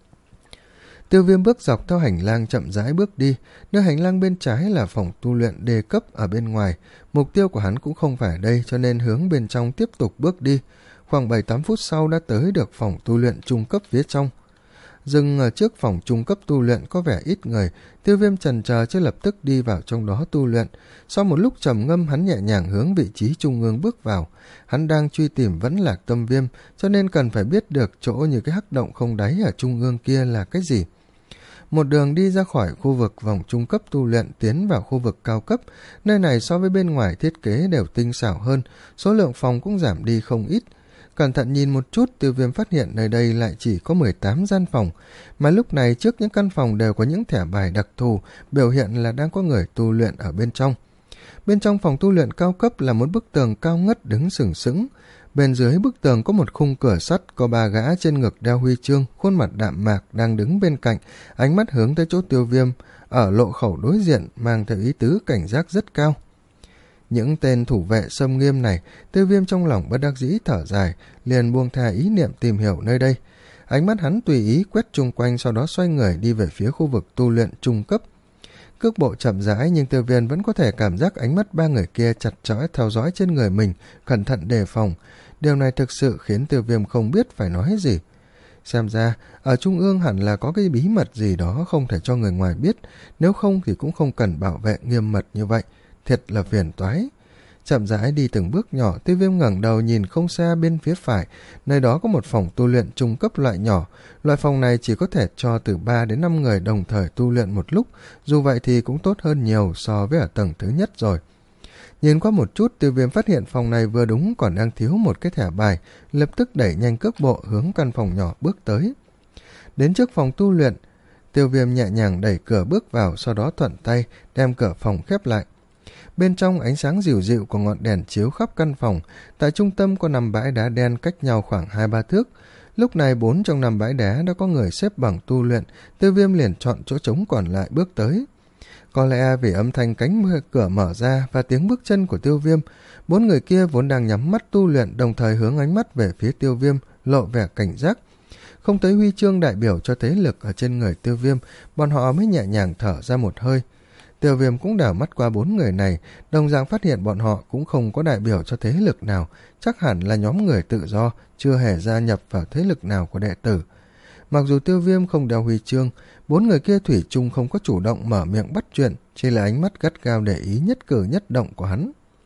Tiêu Viêm bước dọc theo hành lang chậm rãi bước đi, nơi hành lang bên trái là phòng tu luyện đề cấp ở bên ngoài, mục tiêu của hắn cũng không phải ở đây cho nên hướng bên trong tiếp tục bước đi. Khoảng bảy tám phút sau đã tới được phòng tu luyện trung cấp phía trong. Dừng ở trước phòng trung cấp tu luyện có vẻ ít người, Tiêu Viêm chần chờ chưa lập tức đi vào trong đó tu luyện. Sau một lúc trầm ngâm, hắn nhẹ nhàng hướng vị trí trung ương bước vào. Hắn đang truy tìm Vẫn Lạc Tâm Viêm, cho nên cần phải biết được chỗ như cái hắc động không đáy ở trung ương kia là cái gì. Một đường đi ra khỏi khu vực vòng trung cấp tu luyện tiến vào khu vực cao cấp, nơi này so với bên ngoài thiết kế đều tinh xảo hơn, số lượng phòng cũng giảm đi không ít. Cẩn thận nhìn một chút, Tiêu Viêm phát hiện nơi đây lại chỉ có mười tám gian phòng, mà lúc này trước những căn phòng đều có những thẻ bài đặc thù, biểu hiện là đang có người tu luyện ở bên trong. Bên trong phòng tu luyện cao cấp là một bức tường cao ngất đứng sừng sững. Bên dưới bức tường có một khung cửa sắt, có ba gã trên ngực đeo huy chương, khuôn mặt đạm mạc đang đứng bên cạnh, ánh mắt hướng tới chỗ Tiêu Viêm, ở lộ khẩu đối diện mang theo ý tứ cảnh giác rất cao. Những tên thủ vệ xâm nghiêm này, Tiêu Viêm trong lòng bất đắc dĩ thở dài, liền buông tha ý niệm tìm hiểu nơi đây. Ánh mắt hắn tùy ý quét chung quanh, sau đó xoay người đi về phía khu vực tu luyện trung cấp. Cước bộ chậm rãi nhưng Tiêu Viêm vẫn có thể cảm giác ánh mắt ba người kia chặt chẽ theo dõi trên người mình, cẩn thận đề phòng. Điều này thực sự khiến Tiêu Viêm không biết phải nói gì. Xem ra, ở trung ương hẳn là có cái bí mật gì đó không thể cho người ngoài biết, nếu không thì cũng không cần bảo vệ nghiêm mật như vậy. Thiệt là phiền toái. Chậm rãi đi từng bước nhỏ, Tiêu Viêm ngẩng đầu nhìn không xa bên phía phải, nơi đó có một phòng tu luyện trung cấp loại nhỏ. Loại phòng này chỉ có thể cho từ ba đến năm người đồng thời tu luyện một lúc, dù vậy thì cũng tốt hơn nhiều so với ở tầng thứ nhất rồi. Nhìn qua một chút, Tiêu Viêm phát hiện phòng này vừa đúng còn đang thiếu một cái thẻ bài, lập tức đẩy nhanh cước bộ hướng căn phòng nhỏ bước tới. Đến trước phòng tu luyện, Tiêu Viêm nhẹ nhàng đẩy cửa bước vào, sau đó thuận tay đem cửa phòng khép lại. Bên trong ánh sáng dịu dịu của ngọn đèn chiếu khắp căn phòng, tại trung tâm có năm bãi đá đen cách nhau khoảng hai ba thước. Lúc này bốn trong năm bãi đá đã có người xếp bằng tu luyện, Tiêu Viêm liền chọn chỗ trống còn lại bước tới. Có lẽ vì âm thanh cánh cửa mở ra và tiếng bước chân của Tiêu Viêm, bốn người kia vốn đang nhắm mắt tu luyện đồng thời hướng ánh mắt về phía Tiêu Viêm, lộ vẻ cảnh giác. Không thấy huy chương đại biểu cho thế lực ở trên người Tiêu Viêm, bọn họ mới nhẹ nhàng thở ra một hơi. Tiêu Viêm cũng đảo mắt qua bốn người này, đồng dạng phát hiện bọn họ cũng không có đại biểu cho thế lực nào, chắc hẳn là nhóm người tự do, chưa hề gia nhập vào thế lực nào của đệ tử. Mặc dù Tiêu Viêm không đeo huy chương, bốn người kia thủy chung không có chủ động mở miệng bắt chuyện, chỉ là ánh mắt gắt gao để ý nhất cử nhất động của hắn.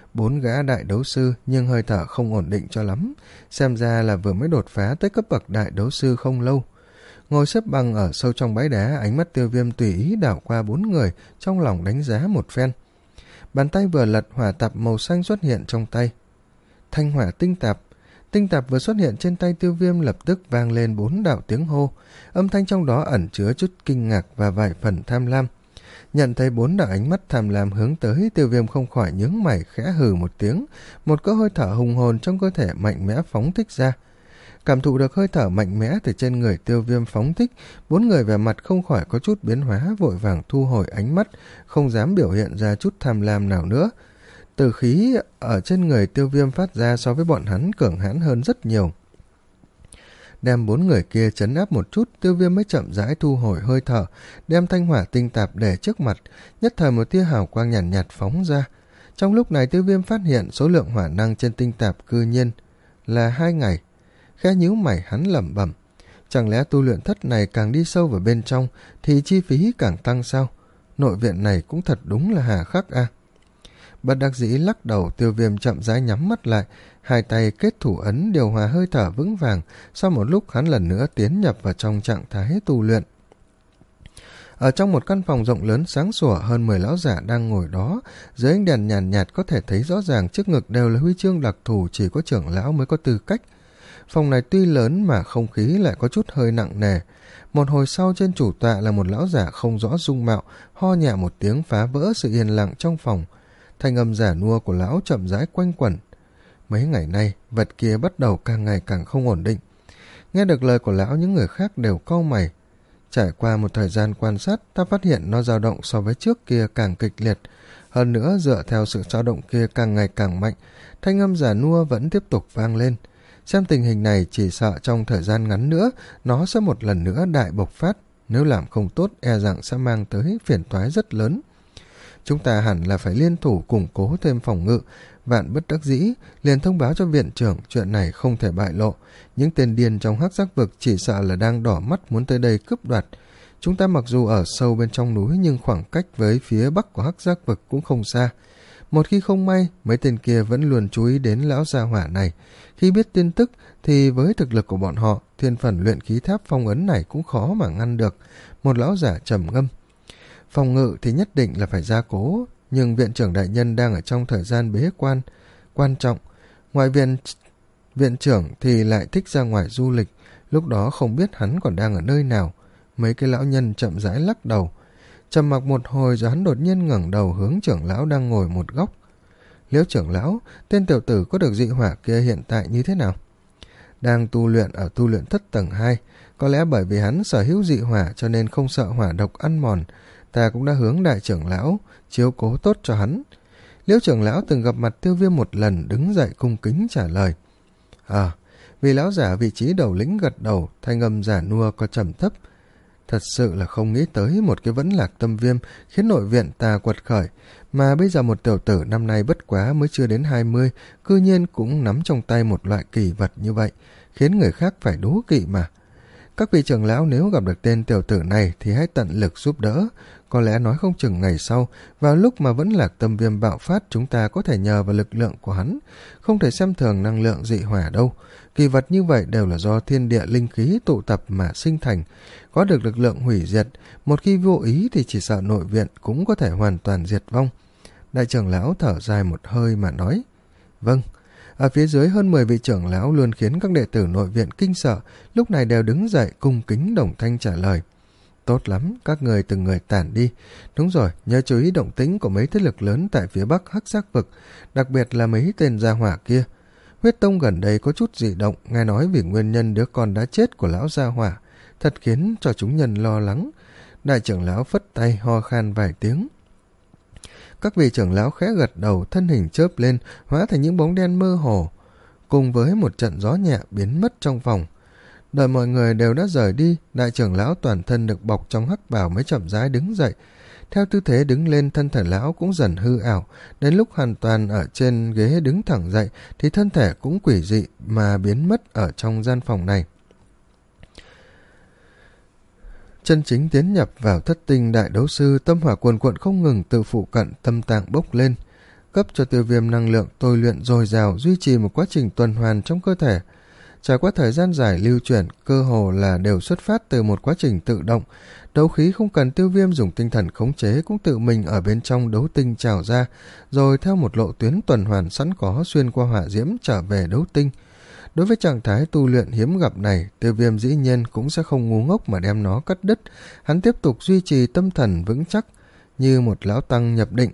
bốn gã đại đấu sư nhưng hơi thở không ổn định cho lắm, xem ra là vừa mới đột phá tới cấp bậc đại đấu sư không lâu. Ngồi xếp bằng ở sâu trong bãi đá, ánh mắt Tiêu Viêm tùy ý đảo qua bốn người, trong lòng đánh giá một phen. Bàn tay vừa lật, hỏa tạp màu xanh xuất hiện trong tay. Thanh hỏa tinh tạp. Tinh tạp vừa xuất hiện trên tay Tiêu Viêm lập tức vang lên bốn đạo tiếng hô, âm thanh trong đó ẩn chứa chút kinh ngạc và vài phần tham lam. Nhận thấy bốn đạo ánh mắt tham lam hướng tới, Tiêu Viêm không khỏi nhướng mày khẽ hừ một tiếng, một cỗ hơi thở hùng hồn trong cơ thể mạnh mẽ phóng thích ra. Cảm thụ được hơi thở mạnh mẽ từ trên người Tiêu Viêm phóng thích, bốn người vẻ mặt không khỏi có chút biến hóa, vội vàng thu hồi ánh mắt, không dám biểu hiện ra chút tham lam nào nữa. Từ khí ở trên người Tiêu Viêm phát ra so với bọn hắn cường hãn hơn rất nhiều. Đem bốn người kia trấn áp một chút, Tiêu Viêm mới chậm rãi thu hồi hơi thở, đem thanh hỏa tinh tạp để trước mặt, nhất thời một tia hào quang nhàn nhạt, nhạt phóng ra. Trong lúc này Tiêu Viêm phát hiện số lượng hỏa năng trên tinh tạp cư nhiên là hai ngày. Khẽ nhíu mày hắn lẩm bẩm, chẳng lẽ tu luyện thất này càng đi sâu vào bên trong thì chi phí càng tăng sao? Nội viện này cũng thật đúng là hà khắc a. À. Bất đắc dĩ lắc đầu, Tiêu Viêm chậm rãi nhắm mắt lại, hai tay kết thủ ấn điều hòa hơi thở vững vàng. Sau một lúc hắn lần nữa tiến nhập vào trong trạng thái tu luyện. Ở trong một căn phòng rộng lớn sáng sủa, hơn mười lão giả đang ngồi đó, dưới ánh đèn nhàn nhạt, nhạt có thể thấy rõ ràng trước ngực đều là huy chương đặc thù chỉ có trưởng lão mới có tư cách. Phòng này tuy lớn mà không khí lại có chút hơi nặng nề. Một hồi sau, trên chủ tọa là một lão giả không rõ dung mạo, ho nhẹ một tiếng phá vỡ sự yên lặng trong phòng. Thanh âm giả nua của lão chậm rãi quanh quẩn. Mấy ngày nay, vật kia bắt đầu càng ngày càng không ổn định. Nghe được lời của lão, những người khác đều cau mày. Trải qua một thời gian quan sát, ta phát hiện nó dao động so với trước kia càng kịch liệt. Hơn nữa, dựa theo sự dao động kia càng ngày càng mạnh, thanh âm giả nua vẫn tiếp tục vang lên. Xem tình hình này, chỉ sợ trong thời gian ngắn nữa, nó sẽ một lần nữa đại bộc phát. Nếu làm không tốt, e rằng sẽ mang tới phiền toái rất lớn. Chúng ta hẳn là phải liên thủ củng cố thêm phòng ngự. Vạn bất đắc dĩ, liền thông báo cho viện trưởng chuyện này không thể bại lộ. Những tên điên trong hắc giác vực chỉ sợ là đang đỏ mắt muốn tới đây cướp đoạt. Chúng ta mặc dù ở sâu bên trong núi, nhưng khoảng cách với phía bắc của hắc giác vực cũng không xa. Một khi không may, mấy tên kia vẫn luôn chú ý đến lão gia hỏa này. Khi biết tin tức, thì với thực lực của bọn họ, thiên phần luyện khí tháp phong ấn này cũng khó mà ngăn được. Một lão giả trầm ngâm. Phòng ngự thì nhất định là phải gia cố, nhưng viện trưởng đại nhân đang ở trong thời gian bế quan quan trọng. Ngoài viện viện trưởng thì lại thích ra ngoài du lịch, lúc đó không biết hắn còn đang ở nơi nào. Mấy cái lão nhân chậm rãi lắc đầu. Trầm mặc một hồi rồi hắn đột nhiên ngẩng đầu hướng trưởng lão đang ngồi một góc. Liễu trưởng lão, tên tiểu tử có được dị hỏa kia hiện tại như thế nào? Đang tu luyện ở tu luyện thất tầng hai. Có lẽ bởi vì hắn sở hữu dị hỏa cho nên không sợ hỏa độc ăn mòn. Ta cũng đã hướng đại trưởng lão chiếu cố tốt cho hắn. Liễu trưởng lão từng gặp mặt Tiêu Viêm một lần, đứng dậy cung kính trả lời. À, vì lão giả vị trí đầu lĩnh gật đầu, thanh âm giả nua có trầm thấp. Thật sự là không nghĩ tới một cái vẫn lạc tâm viêm khiến nội viện ta quật khởi, mà bây giờ một tiểu tử năm nay bất quá mới chưa đến hai mươi, cư nhiên cũng nắm trong tay một loại kỳ vật như vậy, khiến người khác phải đố kỵ mà. Các vị trưởng lão nếu gặp được tên tiểu tử này thì hãy tận lực giúp đỡ. Có lẽ nói không chừng ngày sau, vào lúc mà vẫn lạc tâm viêm bạo phát, chúng ta có thể nhờ vào lực lượng của hắn. Không thể xem thường năng lượng dị hỏa đâu. Kỳ vật như vậy đều là do thiên địa linh khí tụ tập mà sinh thành. Có được lực lượng hủy diệt, một khi vô ý thì chỉ sợ nội viện cũng có thể hoàn toàn diệt vong. Đại trưởng lão thở dài một hơi mà nói. Vâng. Ở phía dưới hơn mười vị trưởng lão luôn khiến các đệ tử nội viện kinh sợ, lúc này đều đứng dậy cung kính đồng thanh trả lời. Tốt lắm, các người từng người tản đi. Đúng rồi, nhớ chú ý động tĩnh của mấy thế lực lớn tại phía bắc hắc giác vực, đặc biệt là mấy tên gia hỏa kia. Huyết tông gần đây có chút dị động, nghe nói vì nguyên nhân đứa con đã chết của lão gia hỏa, thật khiến cho chúng nhân lo lắng. Đại trưởng lão phất tay ho khan vài tiếng. Các vị trưởng lão khẽ gật đầu, thân hình chớp lên, hóa thành những bóng đen mơ hồ, cùng với một trận gió nhẹ biến mất trong phòng. Đợi mọi người đều đã rời đi, đại trưởng lão toàn thân được bọc trong hắc bào mới chậm rãi đứng dậy. Theo tư thế đứng lên, thân thể lão cũng dần hư ảo, đến lúc hoàn toàn ở trên ghế đứng thẳng dậy thì thân thể cũng quỷ dị mà biến mất ở trong gian phòng này. Chân chính tiến nhập vào thất tinh đại đấu sư, tâm hỏa cuồn cuộn không ngừng từ phụ cận tâm tạng bốc lên. cấp cho tiêu viêm năng lượng tôi luyện dồi dào, duy trì một quá trình tuần hoàn trong cơ thể. Trải qua thời gian dài lưu chuyển, cơ hồ là đều xuất phát từ một quá trình tự động. Đấu khí không cần tiêu viêm dùng tinh thần khống chế cũng tự mình ở bên trong đấu tinh trào ra, rồi theo một lộ tuyến tuần hoàn sẵn có xuyên qua hỏa diễm trở về đấu tinh. Đối với trạng thái tu luyện hiếm gặp này, tiêu viêm dĩ nhiên cũng sẽ không ngu ngốc mà đem nó cắt đứt. Hắn tiếp tục duy trì tâm thần vững chắc như một lão tăng nhập định,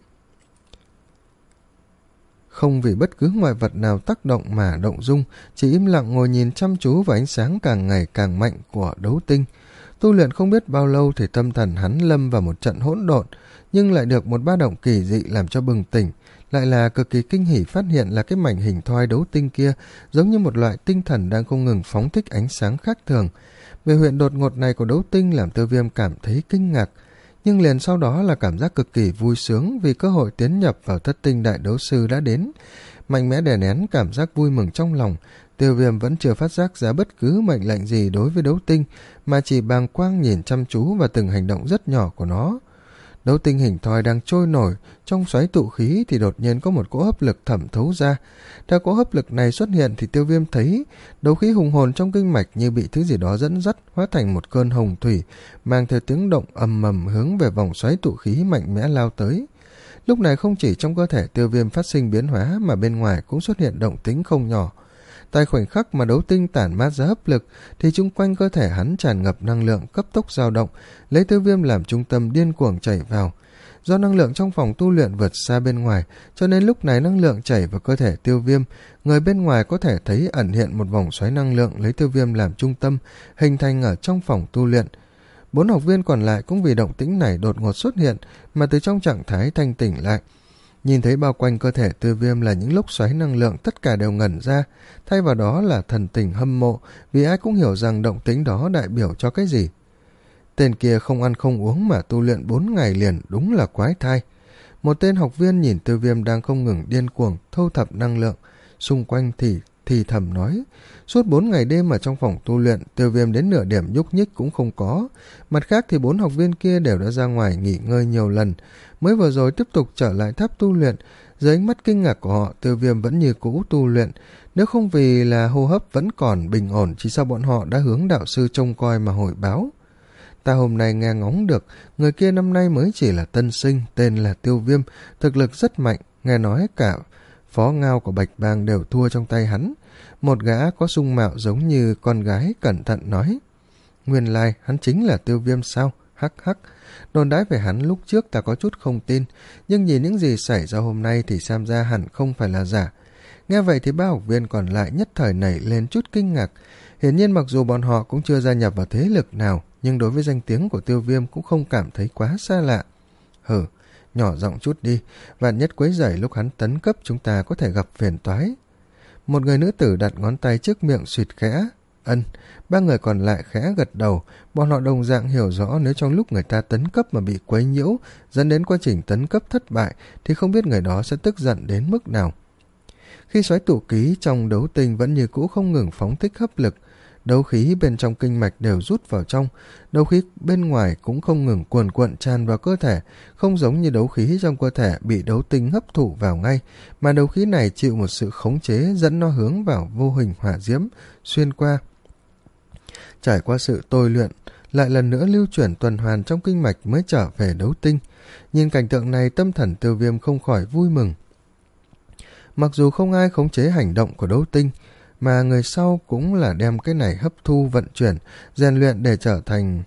không vì bất cứ ngoại vật nào tác động mà động dung, chỉ im lặng ngồi nhìn chăm chú vào ánh sáng càng ngày càng mạnh của đấu tinh. Tu luyện không biết bao lâu thì tâm thần hắn lâm vào một trận hỗn độn, nhưng lại được một ba động kỳ dị làm cho bừng tỉnh. Lại là cực kỳ kinh hỉ phát hiện là cái mảnh hình thoi đấu tinh kia giống như một loại tinh thần đang không ngừng phóng thích ánh sáng khác thường. Biểu hiện đột ngột này của đấu tinh làm Tiêu Viêm cảm thấy kinh ngạc, nhưng liền sau đó là cảm giác cực kỳ vui sướng vì cơ hội tiến nhập vào thất tinh đại đấu sư đã đến. Mạnh mẽ đè nén cảm giác vui mừng trong lòng, Tiêu Viêm vẫn chưa phát giác ra bất cứ mệnh lệnh gì đối với đấu tinh, mà chỉ bàng quang nhìn chăm chú vào từng hành động rất nhỏ của nó. Đấu tinh hình thoi đang trôi nổi trong xoáy tụ khí thì đột nhiên có một cỗ hấp lực thẩm thấu ra. Theo cỗ hấp lực này xuất hiện thì Tiêu Viêm thấy đấu khí hùng hồn trong kinh mạch như bị thứ gì đó dẫn dắt, hóa thành một cơn hồng thủy, mang theo tiếng động ầm ầm hướng về vòng xoáy tụ khí mạnh mẽ lao tới. Lúc này không chỉ trong cơ thể Tiêu Viêm phát sinh biến hóa mà bên ngoài cũng xuất hiện động tĩnh không nhỏ. Tại khoảnh khắc mà đấu tinh tản mát ra hấp lực thì chung quanh cơ thể hắn tràn ngập năng lượng cấp tốc dao động, lấy Tiêu Viêm làm trung tâm điên cuồng chảy vào. Do năng lượng trong phòng tu luyện vượt xa bên ngoài, cho nên lúc này năng lượng chảy vào cơ thể Tiêu Viêm, người bên ngoài có thể thấy ẩn hiện một vòng xoáy năng lượng lấy Tiêu Viêm làm trung tâm, hình thành ở trong phòng tu luyện. Bốn học viên còn lại cũng vì động tĩnh này đột ngột xuất hiện mà từ trong trạng thái thanh tỉnh lại. Nhìn thấy bao quanh cơ thể Tiêu Viêm là những lốc xoáy năng lượng, tất cả đều ngẩn ra, thay vào đó là thần tình hâm mộ, vì ai cũng hiểu rằng động tĩnh đó đại biểu cho cái gì. Tên kia không ăn không uống mà tu luyện bốn ngày liền, đúng là quái thai. Một tên học viên nhìn Tiêu Viêm đang không ngừng điên cuồng thâu thập năng lượng xung quanh thì thì thầm nói, suốt bốn ngày đêm ở trong phòng tu luyện, Tiêu Viêm đến nửa điểm nhúc nhích cũng không có. Mặt khác thì bốn học viên kia đều đã ra ngoài nghỉ ngơi nhiều lần, mới vừa rồi tiếp tục trở lại tháp tu luyện. Dưới ánh mắt kinh ngạc của họ, Tiêu Viêm vẫn như cũ tu luyện, nếu không vì là hô hấp vẫn còn bình ổn, chỉ sao bọn họ đã hướng đạo sư trông coi mà hồi báo. Ta hôm nay nghe ngóng được, người kia năm nay mới chỉ là tân sinh, tên là Tiêu Viêm, thực lực rất mạnh, nghe nói cả phó ngao của Bạch Bang đều thua trong tay hắn. Một gã có sung mạo giống như con gái cẩn thận nói, nguyên lai hắn chính là Tiêu Viêm sao? Hắc hắc, đồn đãi về hắn lúc trước ta có chút không tin, nhưng nhìn những gì xảy ra hôm nay thì xem ra hẳn không phải là giả. Nghe vậy thì ba học viên còn lại nhất thời nảy lên chút kinh ngạc. Hiển nhiên mặc dù bọn họ cũng chưa gia nhập vào thế lực nào, nhưng đối với danh tiếng của Tiêu Viêm cũng không cảm thấy quá xa lạ. Hừ, nhỏ giọng chút đi, vạn nhất quấy rầy lúc hắn tấn cấp chúng ta có thể gặp phiền toái. Một người nữ tử đặt ngón tay trước miệng suyệt khẽ. Ân, ba người còn lại khẽ gật đầu, bọn họ đồng dạng hiểu rõ nếu trong lúc người ta tấn cấp mà bị quấy nhiễu, dẫn đến quá trình tấn cấp thất bại, thì không biết người đó sẽ tức giận đến mức nào. Khi xoáy tụ ký trong đấu tinh vẫn như cũ không ngừng phóng thích hấp lực, đấu khí bên trong kinh mạch đều rút vào trong, đấu khí bên ngoài cũng không ngừng cuồn cuộn tràn vào cơ thể, không giống như đấu khí trong cơ thể bị đấu tinh hấp thụ vào ngay, mà đấu khí này chịu một sự khống chế dẫn nó hướng vào vô hình hỏa diễm, xuyên qua. Trải qua sự tôi luyện, lại lần nữa lưu chuyển tuần hoàn trong kinh mạch mới trở về đấu tinh. Nhìn cảnh tượng này, tâm thần Tiêu Viêm không khỏi vui mừng. Mặc dù không ai khống chế hành động của đấu tinh, mà người sau cũng là đem cái này hấp thu vận chuyển, rèn luyện để trở thành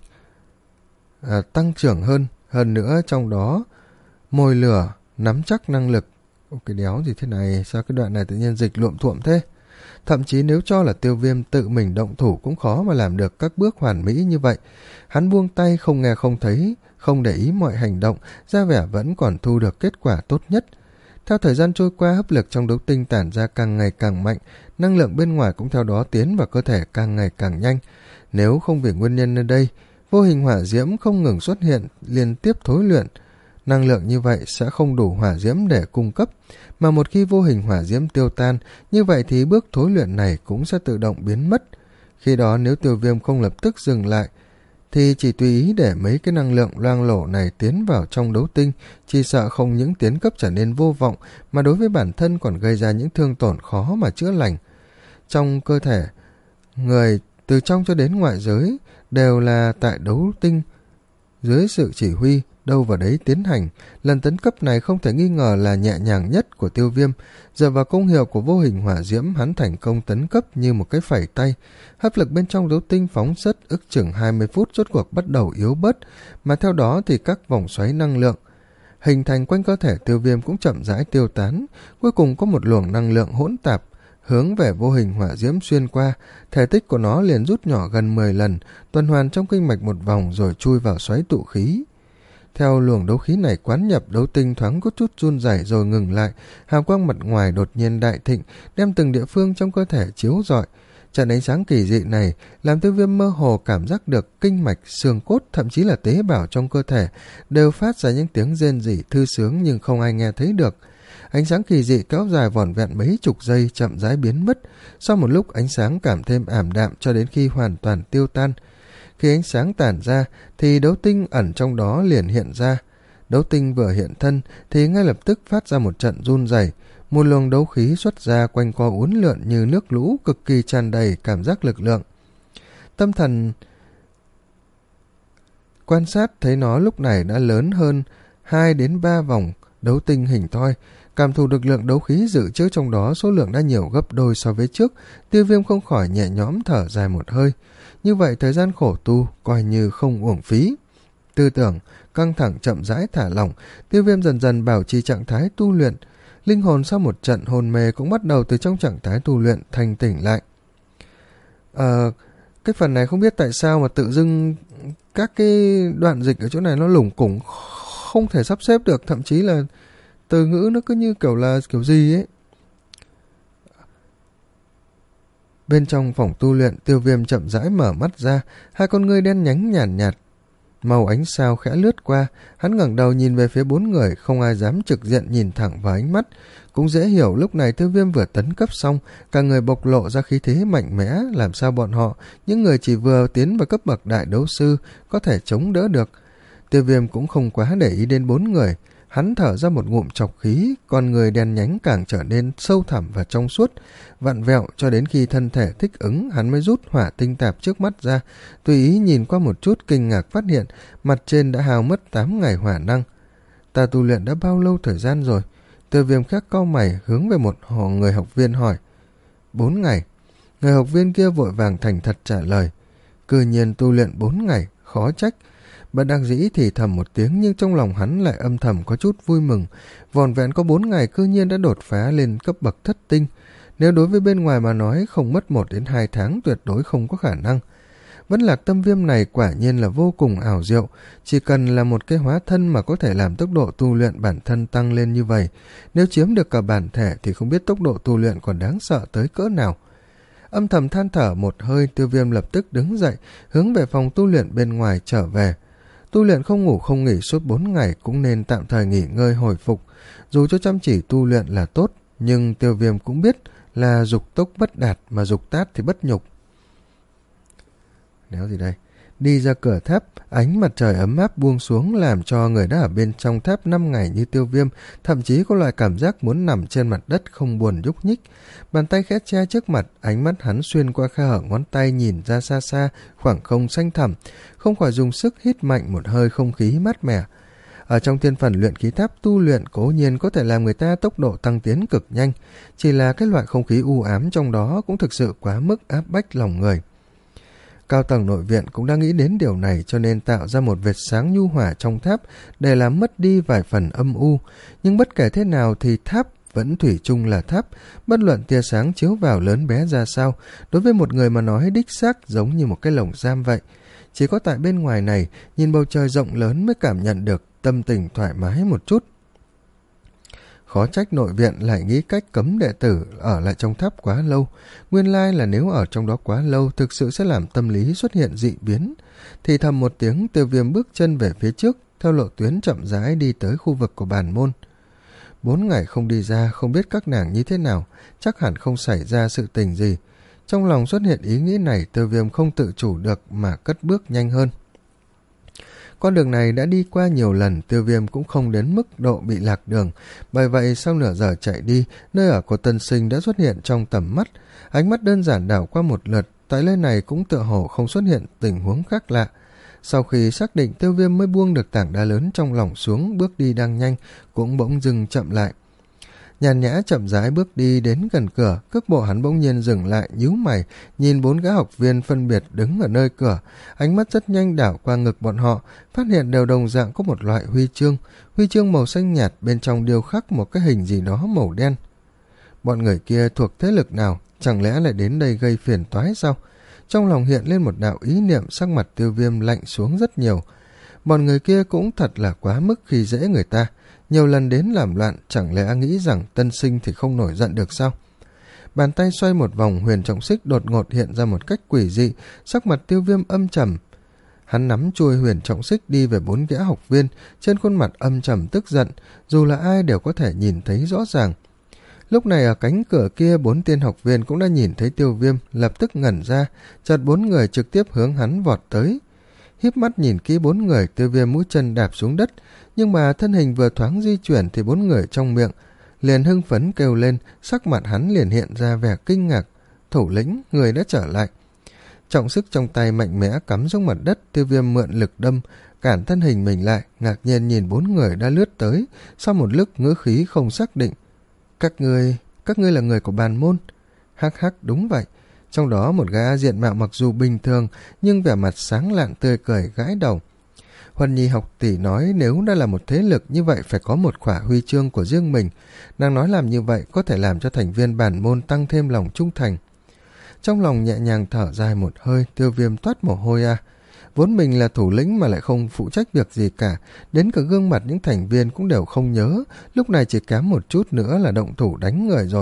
à, tăng trưởng hơn. Hơn nữa trong đó, mồi lửa, nắm chắc năng lực. Ô, cái đéo gì thế này, sao cái đoạn này tự nhiên dịch luộm thuộm thế? Thậm chí nếu cho là Tiêu Viêm tự mình động thủ cũng khó mà làm được các bước hoàn mỹ như vậy. Hắn buông tay không nghe không thấy, không để ý mọi hành động, ra vẻ vẫn còn thu được kết quả tốt nhất. Theo thời gian trôi qua, hấp lực trong đấu tinh tản ra càng ngày càng mạnh, năng lượng bên ngoài cũng theo đó tiến vào cơ thể càng ngày càng nhanh. Nếu không vì nguyên nhân nơi đây, vô hình hỏa diễm không ngừng xuất hiện, liên tiếp thối luyện. Năng lượng như vậy sẽ không đủ hỏa diễm để cung cấp, mà một khi vô hình hỏa diễm tiêu tan, như vậy thì bước thối luyện này cũng sẽ tự động biến mất. Khi đó nếu Tiêu Viêm không lập tức dừng lại, thì chỉ tùy ý để mấy cái năng lượng loang lổ này tiến vào trong đấu tinh, chỉ sợ không những tiến cấp trở nên vô vọng, mà đối với bản thân còn gây ra những thương tổn khó mà chữa lành. Trong cơ thể người, từ trong cho đến ngoại giới, đều là tại đấu tinh, dưới sự chỉ huy, đâu vào đấy tiến hành. Lần tấn cấp này không thể nghi ngờ là nhẹ nhàng nhất của Tiêu Viêm. Dựa vào công hiệu của vô hình hỏa diễm, hắn thành công tấn cấp như một cái phẩy tay. Hấp lực bên trong đấu tinh phóng xuất ức chừng hai mươi phút rốt cuộc bắt đầu yếu bớt, mà theo đó thì các vòng xoáy năng lượng hình thành quanh cơ thể Tiêu Viêm cũng chậm rãi tiêu tán. Cuối cùng có một luồng năng lượng hỗn tạp hướng về vô hình hỏa diễm xuyên qua, thể tích của nó liền rút nhỏ gần mười lần, tuần hoàn trong kinh mạch một vòng rồi chui vào xoáy tụ khí. Theo luồng đấu khí này quán nhập, đấu tinh thoáng có chút run rẩy rồi ngừng lại, hào quang mặt ngoài đột nhiên đại thịnh, đem từng địa phương trong cơ thể chiếu rọi. Trận ánh sáng kỳ dị này làm Tiêu Viêm mơ hồ cảm giác được kinh mạch, xương cốt, thậm chí là tế bào trong cơ thể đều phát ra những tiếng rên rỉ thư sướng, nhưng không ai nghe thấy được. Ánh sáng kỳ dị kéo dài vỏn vẹn mấy chục giây chậm rãi biến mất. Sau một lúc ánh sáng cảm thêm ảm đạm cho đến khi hoàn toàn tiêu tan. Khi ánh sáng tản ra thì đấu tinh ẩn trong đó liền hiện ra. Đấu tinh vừa hiện thân thì ngay lập tức phát ra một trận run rẩy. Một luồng đấu khí xuất ra quanh co uốn lượn như nước lũ, cực kỳ tràn đầy cảm giác lực lượng. Tâm thần quan sát thấy nó lúc này đã lớn hơn hai đến ba vòng đấu tinh hình thoi. Cảm thụ được lượng đấu khí dự trữ trong đó, số lượng đã nhiều gấp đôi so với trước. Tiêu Viêm không khỏi nhẹ nhõm thở dài một hơi. Như vậy thời gian khổ tu coi như không uổng phí. Tư tưởng căng thẳng chậm rãi thả lỏng, Tiêu Viêm dần dần bảo trì trạng thái tu luyện. Linh hồn sau một trận hôn mê cũng bắt đầu từ trong trạng thái tu luyện thanh tỉnh lại. Ờ, cái phần này không biết tại sao mà tự dưng các cái đoạn dịch ở chỗ này nó lủng củng, không thể sắp xếp được, thậm chí là từ ngữ nó cứ như kiểu là kiểu gì ấy. Bên trong phòng tu luyện, Tiêu Viêm chậm rãi mở mắt ra, hai con ngươi đen nhánh nhàn nhạt, nhạt. Màu ánh sao khẽ lướt qua, hắn ngẩng đầu nhìn về phía bốn người, không ai dám trực diện nhìn thẳng vào ánh mắt. Cũng dễ hiểu lúc này Tiêu Viêm vừa tấn cấp xong, cả người bộc lộ ra khí thế mạnh mẽ, làm sao bọn họ, những người chỉ vừa tiến vào cấp bậc đại đấu sư, có thể chống đỡ được. Tiêu Viêm cũng không quá để ý đến bốn người. Hắn thở ra một ngụm trọc khí, con người đen nhánh càng trở nên sâu thẳm và trong suốt, vặn vẹo cho đến khi thân thể thích ứng, hắn mới rút hỏa tinh tạp trước mắt ra, tùy ý nhìn qua một chút, kinh ngạc phát hiện mặt trên đã hao mất tám ngày hỏa năng. Ta tu luyện đã bao lâu thời gian rồi? Tiêu Viêm khác cau mày hướng về một họ người học viên hỏi. Bốn ngày. Người học viên kia vội vàng thành thật trả lời. Cư nhiên tu luyện bốn ngày, khó trách. Bất đắc dĩ thì thầm một tiếng, nhưng trong lòng hắn lại âm thầm có chút vui mừng. Vòn vẹn có bốn ngày cư nhiên đã đột phá lên cấp bậc thất tinh. Nếu đối với bên ngoài mà nói, không mất một đến hai tháng tuyệt đối không có khả năng. Vẫn Lạc Tâm Viêm này quả nhiên là vô cùng ảo diệu, chỉ cần là một cái hóa thân mà có thể làm tốc độ tu luyện bản thân tăng lên như vậy. Nếu chiếm được cả bản thể thì không biết tốc độ tu luyện còn đáng sợ tới cỡ nào. Âm thầm than thở một hơi, Tiêu Viêm lập tức đứng dậy, hướng về phòng tu luyện bên ngoài trở về. Tu luyện không ngủ không nghỉ suốt bốn ngày cũng nên tạm thời nghỉ ngơi hồi phục. Dù cho chăm chỉ tu luyện là tốt, nhưng Tiêu Viêm cũng biết là dục tốc bất đạt, mà dục tát thì bất nhục. Néo gì đây? Đi ra cửa tháp, ánh mặt trời ấm áp buông xuống làm cho người đã ở bên trong tháp năm ngày như Tiêu Viêm thậm chí có loại cảm giác muốn nằm trên mặt đất không buồn nhúc nhích. Bàn tay khẽ che trước mặt, ánh mắt hắn xuyên qua khe hở ngón tay nhìn ra xa xa khoảng không xanh thẳm, không khỏi dùng sức hít mạnh một hơi không khí mát mẻ. Ở trong thiên phần luyện khí tháp tu luyện cố nhiên có thể làm người ta tốc độ tăng tiến cực nhanh, chỉ là cái loại không khí u ám trong đó cũng thực sự quá mức áp bách lòng người. Cao tầng nội viện cũng đã nghĩ đến điều này, cho nên tạo ra một vệt sáng nhu hỏa trong tháp để làm mất đi vài phần âm u. Nhưng bất kể thế nào thì tháp vẫn thủy chung là tháp, bất luận tia sáng chiếu vào lớn bé ra sao, đối với một người mà nói đích xác giống như một cái lồng giam vậy. Chỉ có tại bên ngoài này, nhìn bầu trời rộng lớn mới cảm nhận được tâm tình thoải mái một chút. Khó trách nội viện lại nghĩ cách cấm đệ tử ở lại trong tháp quá lâu. Nguyên lai là nếu ở trong đó quá lâu thực sự sẽ làm tâm lý xuất hiện dị biến. Thì thầm một tiếng, Tiêu Viêm bước chân về phía trước, theo lộ tuyến chậm rãi đi tới khu vực của bản môn. Bốn ngày không đi ra, không biết các nàng như thế nào, chắc hẳn không xảy ra sự tình gì. Trong lòng xuất hiện ý nghĩ này, Tiêu Viêm không tự chủ được mà cất bước nhanh hơn. Con đường này đã đi qua nhiều lần, Tiêu Viêm cũng không đến mức độ bị lạc đường. Bởi vậy sau nửa giờ chạy đi, nơi ở của Tân Sinh đã xuất hiện trong tầm mắt. Ánh mắt đơn giản đảo qua một lượt, tại nơi này cũng tựa hồ không xuất hiện tình huống khác lạ. Sau khi xác định, Tiêu Viêm mới buông được tảng đá lớn trong lòng xuống, bước đi đang nhanh cũng bỗng dừng chậm lại. Nhàn nhã chậm rãi bước đi đến gần cửa, cước bộ hắn bỗng nhiên dừng lại, nhíu mày, nhìn bốn gã học viên phân biệt đứng ở nơi cửa, ánh mắt rất nhanh đảo qua ngực bọn họ, phát hiện đều đồng dạng có một loại huy chương, huy chương màu xanh nhạt, bên trong điêu khắc một cái hình gì đó màu đen. Bọn người kia thuộc thế lực nào, chẳng lẽ lại đến đây gây phiền toái sao? Trong lòng hiện lên một đạo ý niệm, sắc mặt Tiêu Viêm lạnh xuống rất nhiều. Bọn người kia cũng thật là quá mức khi dễ người ta, nhiều lần đến làm loạn, chẳng lẽ nghĩ rằng Tân Sinh thì không nổi giận được sao? Bàn tay xoay một vòng, huyền trọng xích đột ngột hiện ra một cách quỷ dị, sắc mặt Tiêu Viêm âm trầm. Hắn nắm chuôi huyền trọng xích đi về bốn gã học viên, trên khuôn mặt âm trầm tức giận, dù là ai đều có thể nhìn thấy rõ ràng. Lúc này ở cánh cửa kia, bốn tên học viên cũng đã nhìn thấy Tiêu Viêm, lập tức ngẩn ra, chợt bốn người trực tiếp hướng hắn vọt tới. Híp mắt nhìn kỹ bốn người, Tiêu Viêm mũi chân đạp xuống đất, nhưng mà thân hình vừa thoáng di chuyển thì bốn người trong miệng liền hưng phấn kêu lên, sắc mặt hắn liền hiện ra vẻ kinh ngạc. Thủ lĩnh, người đã trở lại. Trọng sức trong tay mạnh mẽ cắm xuống mặt đất, Tiêu Viêm mượn lực đâm, cản thân hình mình lại, ngạc nhiên nhìn bốn người đã lướt tới, sau một lúc ngữ khí không xác định. Các ngươi, các ngươi là người của bàn môn? Hắc hắc, đúng vậy. Trong đó một gã diện mạo mặc dù bình thường, nhưng vẻ mặt sáng lạng tươi cười gãi đầu. Huân Nhi học tỷ nói nếu đã là một thế lực như vậy phải có một khỏa huy chương của riêng mình. Nàng nói làm như vậy có thể làm cho thành viên bản môn tăng thêm lòng trung thành. Trong lòng nhẹ nhàng thở dài một hơi, Tiêu Viêm toát mồ hôi à. Vốn mình là thủ lĩnh mà lại không phụ trách việc gì cả, đến cả gương mặt những thành viên cũng đều không nhớ, lúc này chỉ kém một chút nữa là động thủ đánh người rồi.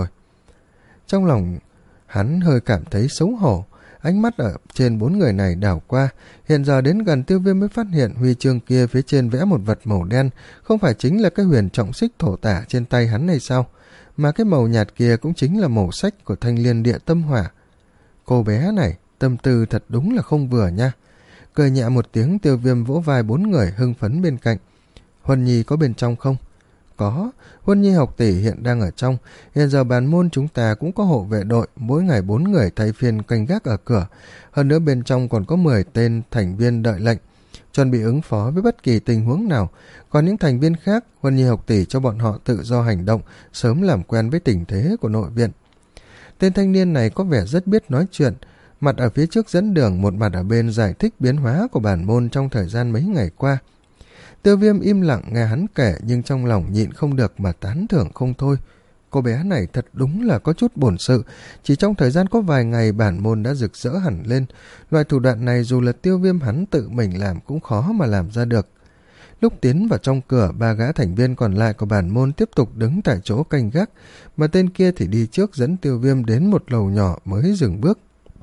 Trong lòng hắn hơi cảm thấy xấu hổ, ánh mắt ở trên bốn người này đảo qua, hiện giờ đến gần Tiêu Viêm mới phát hiện huy chương kia phía trên vẽ một vật màu đen, không phải chính là cái huyền trọng xích thổ tả trên tay hắn hay sao, mà cái màu nhạt kia cũng chính là màu sách của thanh liên địa tâm hỏa. Cô bé này, tâm tư thật đúng là không vừa nha. Cười nhẹ một tiếng, Tiêu Viêm vỗ vai bốn người hưng phấn bên cạnh. Huân Nhi có bên trong không? Có, Huân Nhi học tỷ hiện đang ở trong. Hiện giờ bàn môn chúng ta cũng có hộ vệ đội, mỗi ngày bốn người thay phiên canh gác ở cửa. Hơn nữa bên trong còn có mười tên thành viên đợi lệnh, chuẩn bị ứng phó với bất kỳ tình huống nào. Còn những thành viên khác, Huân Nhi học tỷ cho bọn họ tự do hành động, sớm làm quen với tình thế của nội viện. Tên thanh niên này có vẻ rất biết nói chuyện, mặt ở phía trước dẫn đường, một mặt ở bên giải thích biến hóa của bản môn trong thời gian mấy ngày qua. Tiêu Viêm im lặng nghe hắn kể, nhưng trong lòng nhịn không được mà tán thưởng không thôi. Cô bé này thật đúng là có chút bổn sự, chỉ trong thời gian có vài ngày bản môn đã rực rỡ hẳn lên. Loại thủ đoạn này dù là Tiêu Viêm hắn tự mình làm cũng khó mà làm ra được. Lúc tiến vào trong cửa, ba gã thành viên còn lại của bản môn tiếp tục đứng tại chỗ canh gác, mà tên kia thì đi trước dẫn Tiêu Viêm đến một lầu nhỏ mới dừng bước.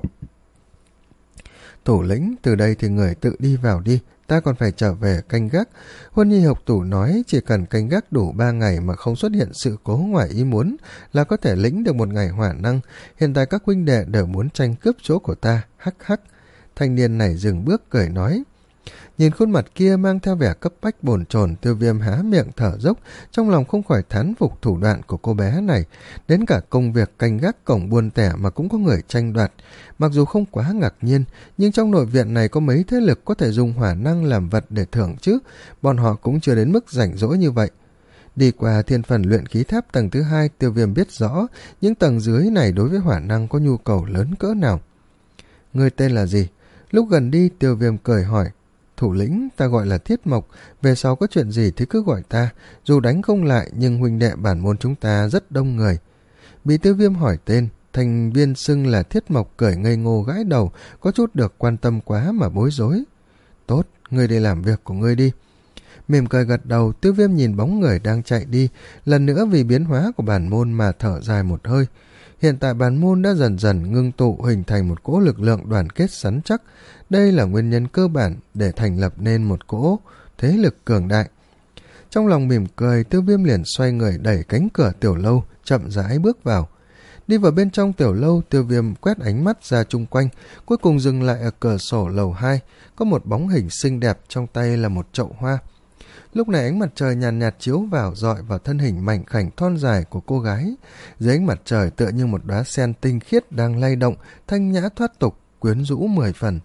Thủ lĩnh, từ đây thì người tự đi vào đi, ta còn phải trở về canh gác. Huân Nhi học tủ nói chỉ cần canh gác đủ ba ngày mà không xuất hiện sự cố ngoài ý muốn là có thể lĩnh được một ngày hỏa năng. Hiện tại các huynh đệ đều muốn tranh cướp chỗ của ta, hắc hắc. Thanh niên này dừng bước cười nói. Nhìn khuôn mặt kia mang theo vẻ cấp bách bồn chồn, Tiêu Viêm há miệng thở dốc, trong lòng không khỏi thán phục thủ đoạn của cô bé này. Đến cả công việc canh gác cổng buôn tẻ mà cũng có người tranh đoạt. Mặc dù không quá ngạc nhiên, nhưng trong nội viện này có mấy thế lực có thể dùng hỏa năng làm vật để thưởng chứ, bọn họ cũng chưa đến mức rảnh rỗi như vậy. Đi qua thiên phần luyện khí tháp tầng thứ hai, Tiêu Viêm biết rõ những tầng dưới này đối với hỏa năng có nhu cầu lớn cỡ nào. Người tên là gì? Lúc gần đi, Tiêu Viêm cười hỏi. Thủ lĩnh, ta gọi là Thiết Mộc, về sau có chuyện gì thì cứ gọi ta, dù đánh không lại nhưng huynh đệ bản môn chúng ta rất đông người. Bị Tiêu Viêm hỏi tên, thành viên xưng là Thiết Mộc cười ngây ngô gãi đầu, có chút được quan tâm quá mà bối rối. Tốt, ngươi đi làm việc của ngươi đi. Mỉm cười gật đầu, Tiêu Viêm nhìn bóng người đang chạy đi, lần nữa vì biến hóa của bản môn mà thở dài một hơi. Hiện tại bản môn đã dần dần ngưng tụ hình thành một cỗ lực lượng đoàn kết sắn chắc. Đây là nguyên nhân cơ bản để thành lập nên một cỗ thế lực cường đại. Trong lòng mỉm cười, Tiêu Viêm liền xoay người đẩy cánh cửa tiểu lâu, chậm rãi bước vào. Đi vào bên trong tiểu lâu, Tiêu Viêm quét ánh mắt ra chung quanh, cuối cùng dừng lại ở cửa sổ lầu hai, có một bóng hình xinh đẹp, trong tay là một chậu hoa. Lúc này ánh mặt trời nhàn nhạt, nhạt chiếu vào, rọi vào thân hình mảnh khảnh thon dài của cô gái. Dưới ánh mặt trời tựa như một đóa sen tinh khiết đang lay động, thanh nhã thoát tục, quyến rũ mười phần.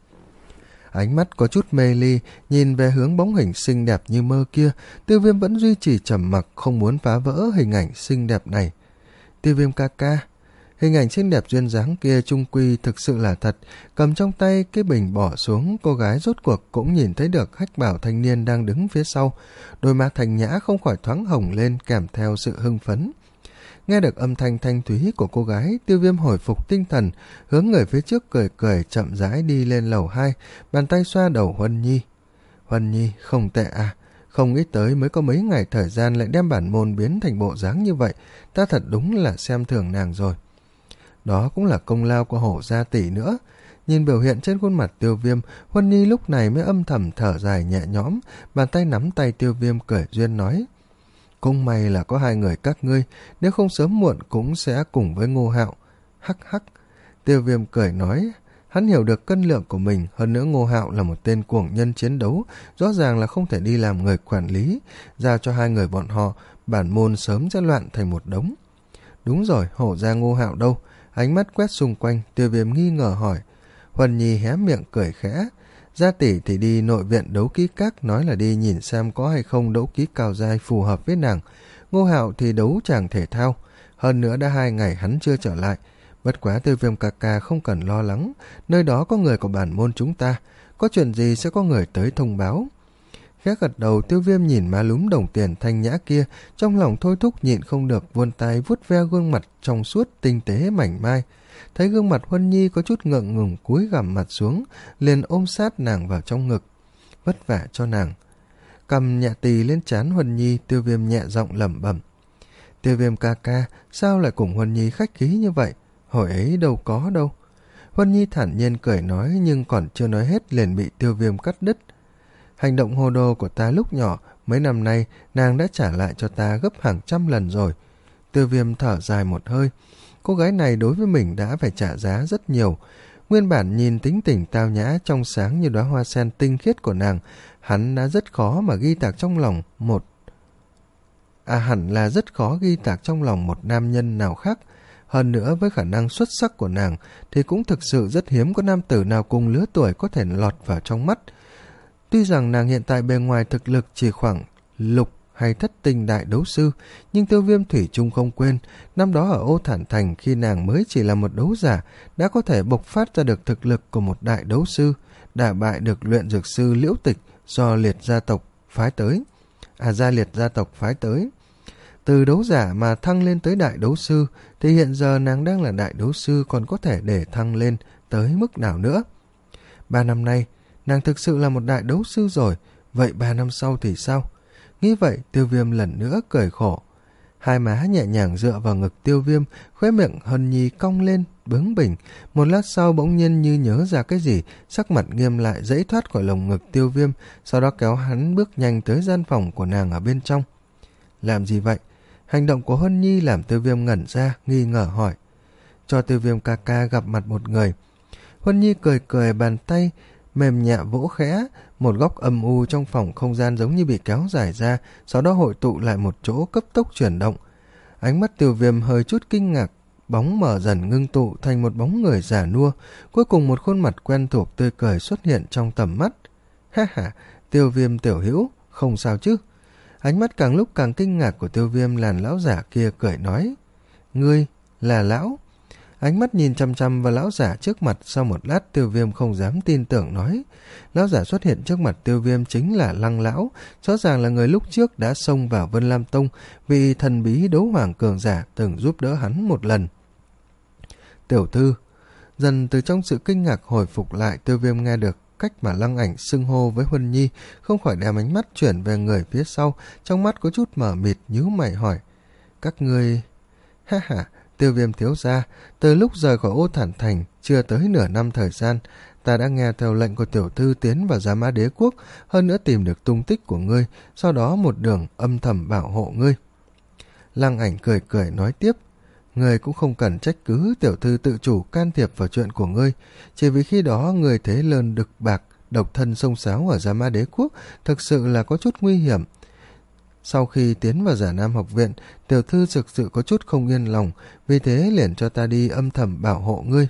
Ánh mắt có chút mê ly, nhìn về hướng bóng hình xinh đẹp như mơ kia, Tiêu Viêm vẫn duy trì trầm mặc, không muốn phá vỡ hình ảnh xinh đẹp này. Tiêu Viêm ca ca. Hình ảnh xinh đẹp duyên dáng kia trung quy thực sự là thật, cầm trong tay cái bình bỏ xuống, cô gái rốt cuộc cũng nhìn thấy được hách bảo thanh niên đang đứng phía sau, đôi má thanh nhã không khỏi thoáng hồng lên kèm theo sự hưng phấn. Nghe được âm thanh thanh thúy của cô gái, Tiêu Viêm hồi phục tinh thần, hướng người phía trước cười cười chậm rãi đi lên lầu hai, bàn tay xoa đầu Huân Nhi. Huân Nhi, không tệ à, không nghĩ tới mới có mấy ngày thời gian lại đem bản môn biến thành bộ dáng như vậy, ta thật đúng là xem thường nàng rồi. Đó cũng là công lao của Hổ gia tỷ nữa. Nhìn biểu hiện trên khuôn mặt Tiêu Viêm, Huân Nhi lúc này mới âm thầm thở dài nhẹ nhõm, bàn tay nắm tay Tiêu Viêm cười duyên nói: Cũng may là có hai người các ngươi, nếu không sớm muộn cũng sẽ cùng với Ngô Hạo. Hắc hắc. Tiêu Viêm cười nói, hắn hiểu được cân lượng của mình, hơn nữa Ngô Hạo là một tên cuồng nhân chiến đấu, rõ ràng là không thể đi làm người quản lý, giao cho hai người bọn họ, bản môn sớm sẽ loạn thành một đống. Đúng rồi, Hổ gia Ngô Hạo đâu? Ánh mắt quét xung quanh, Tiêu Viêm nghi ngờ hỏi. Huân Nhi hé miệng cười khẽ. Gia tỷ thì đi nội viện đấu ký các, nói là đi nhìn xem có hay không đấu ký cao giai phù hợp với nàng. Ngô Hạo thì đấu tràng thể thao, hơn nữa đã hai ngày hắn chưa trở lại. Bất quá Tiêu Viêm ca ca không cần lo lắng, nơi đó có người của bản môn chúng ta, có chuyện gì sẽ có người tới thông báo. Khẽ gật đầu, Tiêu Viêm nhìn má lúm đồng tiền thanh nhã kia, trong lòng thôi thúc nhịn không được vươn tay vuốt ve gương mặt trong suốt tinh tế mảnh mai. Thấy gương mặt Huân Nhi có chút ngượng ngùng cúi gằm mặt xuống, liền ôm sát nàng vào trong ngực, vất vả cho nàng. Cầm nhẹ tì lên trán Huân Nhi, Tiêu Viêm nhẹ giọng lẩm bẩm. Tiêu Viêm ca ca, sao lại cùng Huân Nhi khách khí như vậy? Hồi ấy đâu có đâu. Huân Nhi thản nhiên cười nói, nhưng còn chưa nói hết liền bị Tiêu Viêm cắt đứt. Hành động hồ đồ của ta lúc nhỏ, mấy năm nay nàng đã trả lại cho ta gấp hàng trăm lần rồi. Tiêu Viêm thở dài một hơi. Cô gái này đối với mình đã phải trả giá rất nhiều. Nguyên bản nhìn tính tình tao nhã trong sáng như đóa hoa sen tinh khiết của nàng, hắn đã rất khó mà ghi tạc trong lòng một... À hẳn là rất khó ghi tạc trong lòng một nam nhân nào khác. Hơn nữa với khả năng xuất sắc của nàng thì cũng thực sự rất hiếm có nam tử nào cùng lứa tuổi có thể lọt vào trong mắt. Tuy rằng nàng hiện tại bề ngoài thực lực chỉ khoảng lục hay thất tinh đại đấu sư, nhưng Tiêu Viêm thủy chung không quên, năm đó ở Ô Thản Thành khi nàng mới chỉ là một đấu giả, đã có thể bộc phát ra được thực lực của một đại đấu sư, đả bại được luyện dược sư Liễu Tịch do liệt gia tộc phái tới. À gia liệt gia tộc phái tới. Từ đấu giả mà thăng lên tới đại đấu sư, thì hiện giờ nàng đang là đại đấu sư, còn có thể để thăng lên tới mức nào nữa. Ba năm nay, nàng thực sự là một đại đấu sư rồi, vậy ba năm sau thì sao? Nghĩ vậy, Tiêu Viêm lần nữa cười khổ. Hai má nhẹ nhàng dựa vào ngực Tiêu Viêm, khóe miệng Huân Nhi cong lên, bướng bỉnh. Một lát sau bỗng nhiên như nhớ ra cái gì, sắc mặt nghiêm lại giãy thoát khỏi lồng ngực Tiêu Viêm, sau đó kéo hắn bước nhanh tới gian phòng của nàng ở bên trong. Làm gì vậy? Hành động của Huân Nhi làm Tiêu Viêm ngẩn ra, nghi ngờ hỏi. Cho Tiêu Viêm ca ca gặp mặt một người. Huân Nhi cười cười, bàn tay mềm nhẹ vỗ khẽ, một góc âm u trong phòng không gian giống như bị kéo dài ra, sau đó hội tụ lại một chỗ, cấp tốc chuyển động. Ánh mắt Tiêu Viêm hơi chút kinh ngạc, bóng mở dần ngưng tụ thành một bóng người già nua, cuối cùng một khuôn mặt quen thuộc tươi cười xuất hiện trong tầm mắt. Ha ha, Tiêu Viêm tiểu hữu, không sao chứ? Ánh mắt càng lúc càng kinh ngạc của Tiêu Viêm làn lão giả kia cười nói. Ngươi là lão? Ánh mắt nhìn chăm chăm vào lão giả trước mặt, sau một lát Tiêu Viêm không dám tin tưởng nói. Lão giả xuất hiện trước mặt Tiêu Viêm chính là Lăng lão, rõ ràng là người lúc trước đã xông vào Vân Lam Tông vì thần bí đấu hoàng cường giả từng giúp đỡ hắn một lần. Tiểu thư. Dần từ trong sự kinh ngạc hồi phục lại, Tiêu Viêm nghe được cách mà Lăng Ảnh xưng hô với Huân Nhi, không khỏi đem ánh mắt chuyển về người phía sau, trong mắt có chút mở mịt, nhíu mày hỏi. Các ngươi... Ha ha, Tiêu Viêm thiếu gia, từ lúc rời khỏi Ô Thản Thành, chưa tới nửa năm thời gian, ta đã nghe theo lệnh của tiểu thư tiến vào Giá Mã Đế Quốc, hơn nữa tìm được tung tích của ngươi, sau đó một đường âm thầm bảo hộ ngươi. Lăng Ảnh cười cười nói tiếp. Người cũng không cần trách cứ tiểu thư tự chủ can thiệp vào chuyện của ngươi, chỉ vì khi đó người thế lớn đực bạc, độc thân xông xáo ở Gia Mã Đế Quốc thực sự là có chút nguy hiểm. Sau khi tiến vào Giả Nam học viện, tiểu thư thực sự có chút không yên lòng, vì thế liền cho ta đi âm thầm bảo hộ ngươi.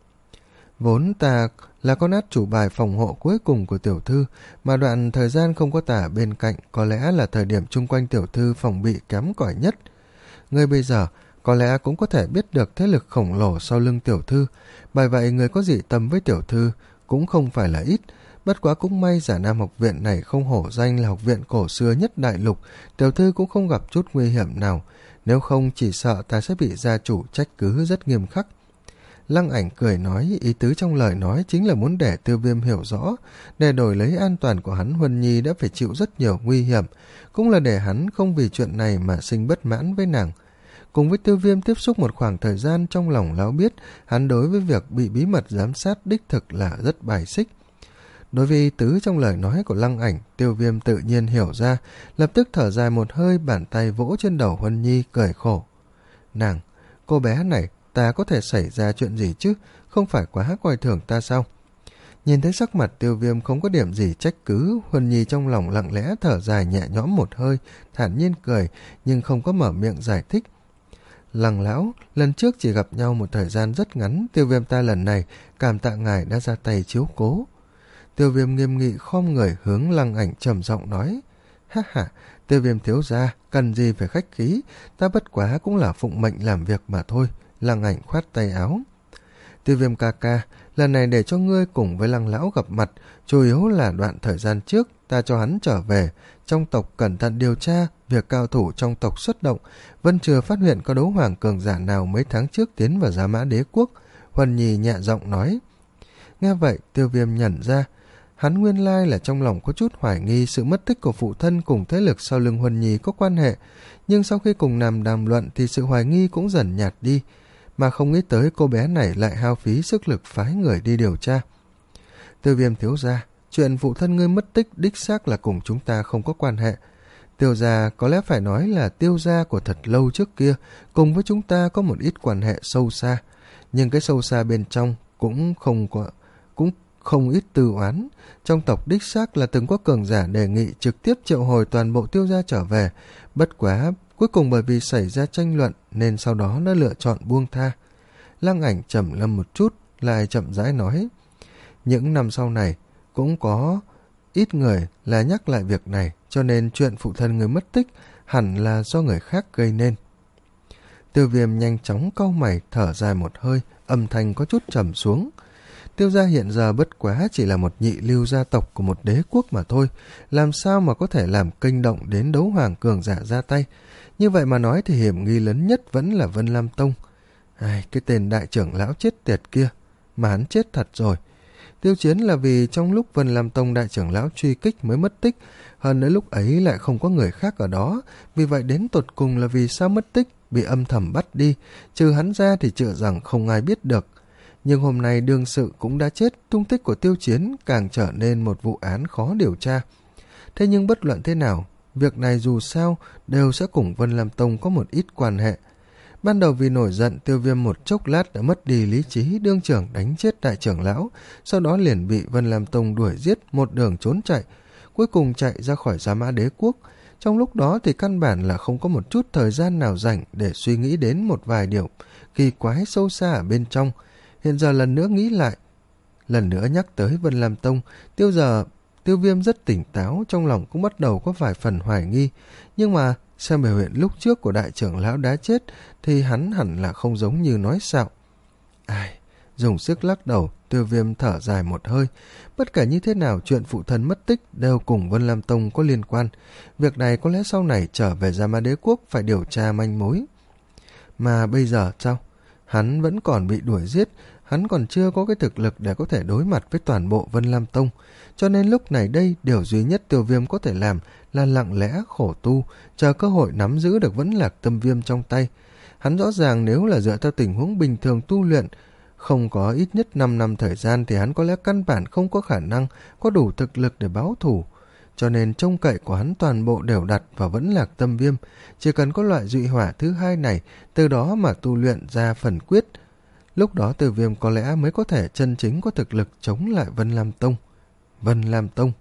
Vốn ta là con át chủ bài phòng hộ cuối cùng của tiểu thư, mà đoạn thời gian không có ta bên cạnh có lẽ là thời điểm chung quanh tiểu thư phòng bị kém cỏi nhất. Ngươi bây giờ có lẽ cũng có thể biết được thế lực khổng lồ sau lưng tiểu thư, bởi vậy người có dị tâm với tiểu thư cũng không phải là ít. Bất quá cũng may Giả Nam học viện này không hổ danh là học viện cổ xưa nhất đại lục, tiểu thư cũng không gặp chút nguy hiểm nào, nếu không chỉ sợ ta sẽ bị gia chủ trách cứ rất nghiêm khắc. Lăng Ảnh cười nói, ý tứ trong lời nói chính là muốn để Tiêu Viêm hiểu rõ, để đổi lấy an toàn của hắn, Huân Nhi đã phải chịu rất nhiều nguy hiểm, cũng là để hắn không vì chuyện này mà sinh bất mãn với nàng. Cùng với Tiêu Viêm tiếp xúc một khoảng thời gian, trong lòng lão biết hắn đối với việc bị bí mật giám sát đích thực là rất bài xích. Đối với ý tứ trong lời nói của Lăng Ảnh, Tiêu Viêm tự nhiên hiểu ra, lập tức thở dài một hơi, bàn tay vỗ trên đầu Huân Nhi cười khổ. Nàng, cô bé này, ta có thể xảy ra chuyện gì chứ, không phải quá coi thường ta sao? Nhìn thấy sắc mặt Tiêu Viêm không có điểm gì trách cứ, Huân Nhi trong lòng lặng lẽ thở dài nhẹ nhõm một hơi, thản nhiên cười, nhưng không có mở miệng giải thích. Lăng lão, lần trước chỉ gặp nhau một thời gian rất ngắn, Tiêu Viêm ta lần này cảm tạ ngài đã ra tay chiếu cố. Tiêu Viêm nghiêm nghị khom người hướng Lăng Ảnh trầm giọng nói, ha ha, Tiêu Viêm thiếu gia, cần gì phải khách khí, ta bất quá cũng là phụng mệnh làm việc mà thôi. Lăng Ảnh khoát tay áo. Tiêu Viêm ca ca, lần này để cho ngươi cùng với Lăng lão gặp mặt, chủ yếu là đoạn thời gian trước ta cho hắn trở về, trong tộc cẩn thận điều tra việc cao thủ trong tộc xuất động, vẫn chưa phát hiện có đấu hoàng cường giả nào mấy tháng trước tiến vào Gia Mã Đế Quốc. Huân Nhi nhẹ giọng nói. Nghe vậy, Tiêu Viêm nhận ra, hắn nguyên lai là trong lòng có chút hoài nghi sự mất tích của phụ thân cùng thế lực sau lưng Huân Nhi có quan hệ, nhưng sau khi cùng nằm đàm luận thì sự hoài nghi cũng dần nhạt đi, mà không nghĩ tới cô bé này lại hao phí sức lực phái người đi điều tra. Tiêu Viêm thiếu gia, chuyện phụ thân ngươi mất tích đích xác là cùng chúng ta không có quan hệ. Tiêu gia có lẽ phải nói là tiêu gia của thật lâu trước kia, cùng với chúng ta có một ít quan hệ sâu xa, nhưng cái sâu xa bên trong cũng không có, cũng không ít tư oán. Trong tộc đích xác là từng có cường giả đề nghị trực tiếp triệu hồi toàn bộ tiêu gia trở về, bất quá cuối cùng bởi vì xảy ra tranh luận nên sau đó đã lựa chọn buông tha. Lăng Ảnh trầm ngâm một chút, lại chậm rãi nói, những năm sau này cũng có ít người là nhắc lại việc này, cho nên chuyện phụ thân người mất tích hẳn là do người khác gây nên. Tiêu Viêm nhanh chóng cau mày, thở dài một hơi, âm thanh có chút trầm xuống. Tiêu gia hiện giờ bất quá chỉ là một nhị lưu gia tộc của một đế quốc mà thôi, làm sao mà có thể làm kinh động đến đấu hoàng cường giả ra tay. Như vậy mà nói thì hiểm nghi lớn nhất vẫn là Vân Lam Tông. Ai, cái tên đại trưởng lão chết tiệt kia, mà hắn chết thật rồi. Tiêu Chiến là vì trong lúc Vân Lam Tông đại trưởng lão truy kích mới mất tích, hơn nữa lúc ấy lại không có người khác ở đó, vì vậy đến tột cùng là vì sao mất tích, bị âm thầm bắt đi, trừ hắn ra thì chựa rằng không ai biết được. Nhưng hôm nay đương sự cũng đã chết, tung tích của Tiêu Chiến càng trở nên một vụ án khó điều tra. Thế nhưng bất luận thế nào, việc này dù sao đều sẽ cùng Vân Lam Tông có một ít quan hệ. Ban đầu vì nổi giận, Tiêu Viêm một chốc lát đã mất đi lý trí, đương trưởng đánh chết đại trưởng lão, sau đó liền bị Vân Lam Tông đuổi giết, một đường trốn chạy, cuối cùng chạy ra khỏi Gia Mã Đế Quốc. Trong lúc đó thì căn bản là không có một chút thời gian nào rảnh để suy nghĩ đến một vài điều kỳ quái sâu xa ở bên trong. Hiện giờ lần nữa nghĩ lại, lần nữa nhắc tới Vân Lam Tông, tiêu giờ Tiêu Viêm rất tỉnh táo, trong lòng cũng bắt đầu có vài phần hoài nghi, nhưng mà xem biểu hiện lúc trước của đại trưởng lão đã chết thì hắn hẳn là không giống như nói xạo. Ai, dùng sức lắc đầu, Tiêu Viêm thở dài một hơi. Bất kể như thế nào, chuyện phụ thân mất tích đều cùng Vân Lam Tông có liên quan. Việc này có lẽ sau này trở về Gia Mã Đế Quốc phải điều tra manh mối. Mà bây giờ sao? Hắn vẫn còn bị đuổi giết, hắn còn chưa có cái thực lực để có thể đối mặt với toàn bộ Vân Lam Tông. Cho nên lúc này đây, điều duy nhất Tiêu Viêm có thể làm là lặng lẽ khổ tu, chờ cơ hội nắm giữ được Vẫn Lạc Tâm Viêm trong tay. Hắn rõ ràng nếu là dựa theo tình huống bình thường tu luyện, không có ít nhất năm năm thời gian thì hắn có lẽ căn bản không có khả năng có đủ thực lực để báo thù. cho nên trông cậy của hắn toàn bộ đều đặt vào Vẫn Lạc Tâm Viêm. Chỉ cần có loại dị hỏa thứ hai này, từ đó mà tu luyện ra phần quyết, lúc đó Từ Viêm có lẽ mới có thể chân chính có thực lực chống lại Vân Lam Tông. Vân Lam Tông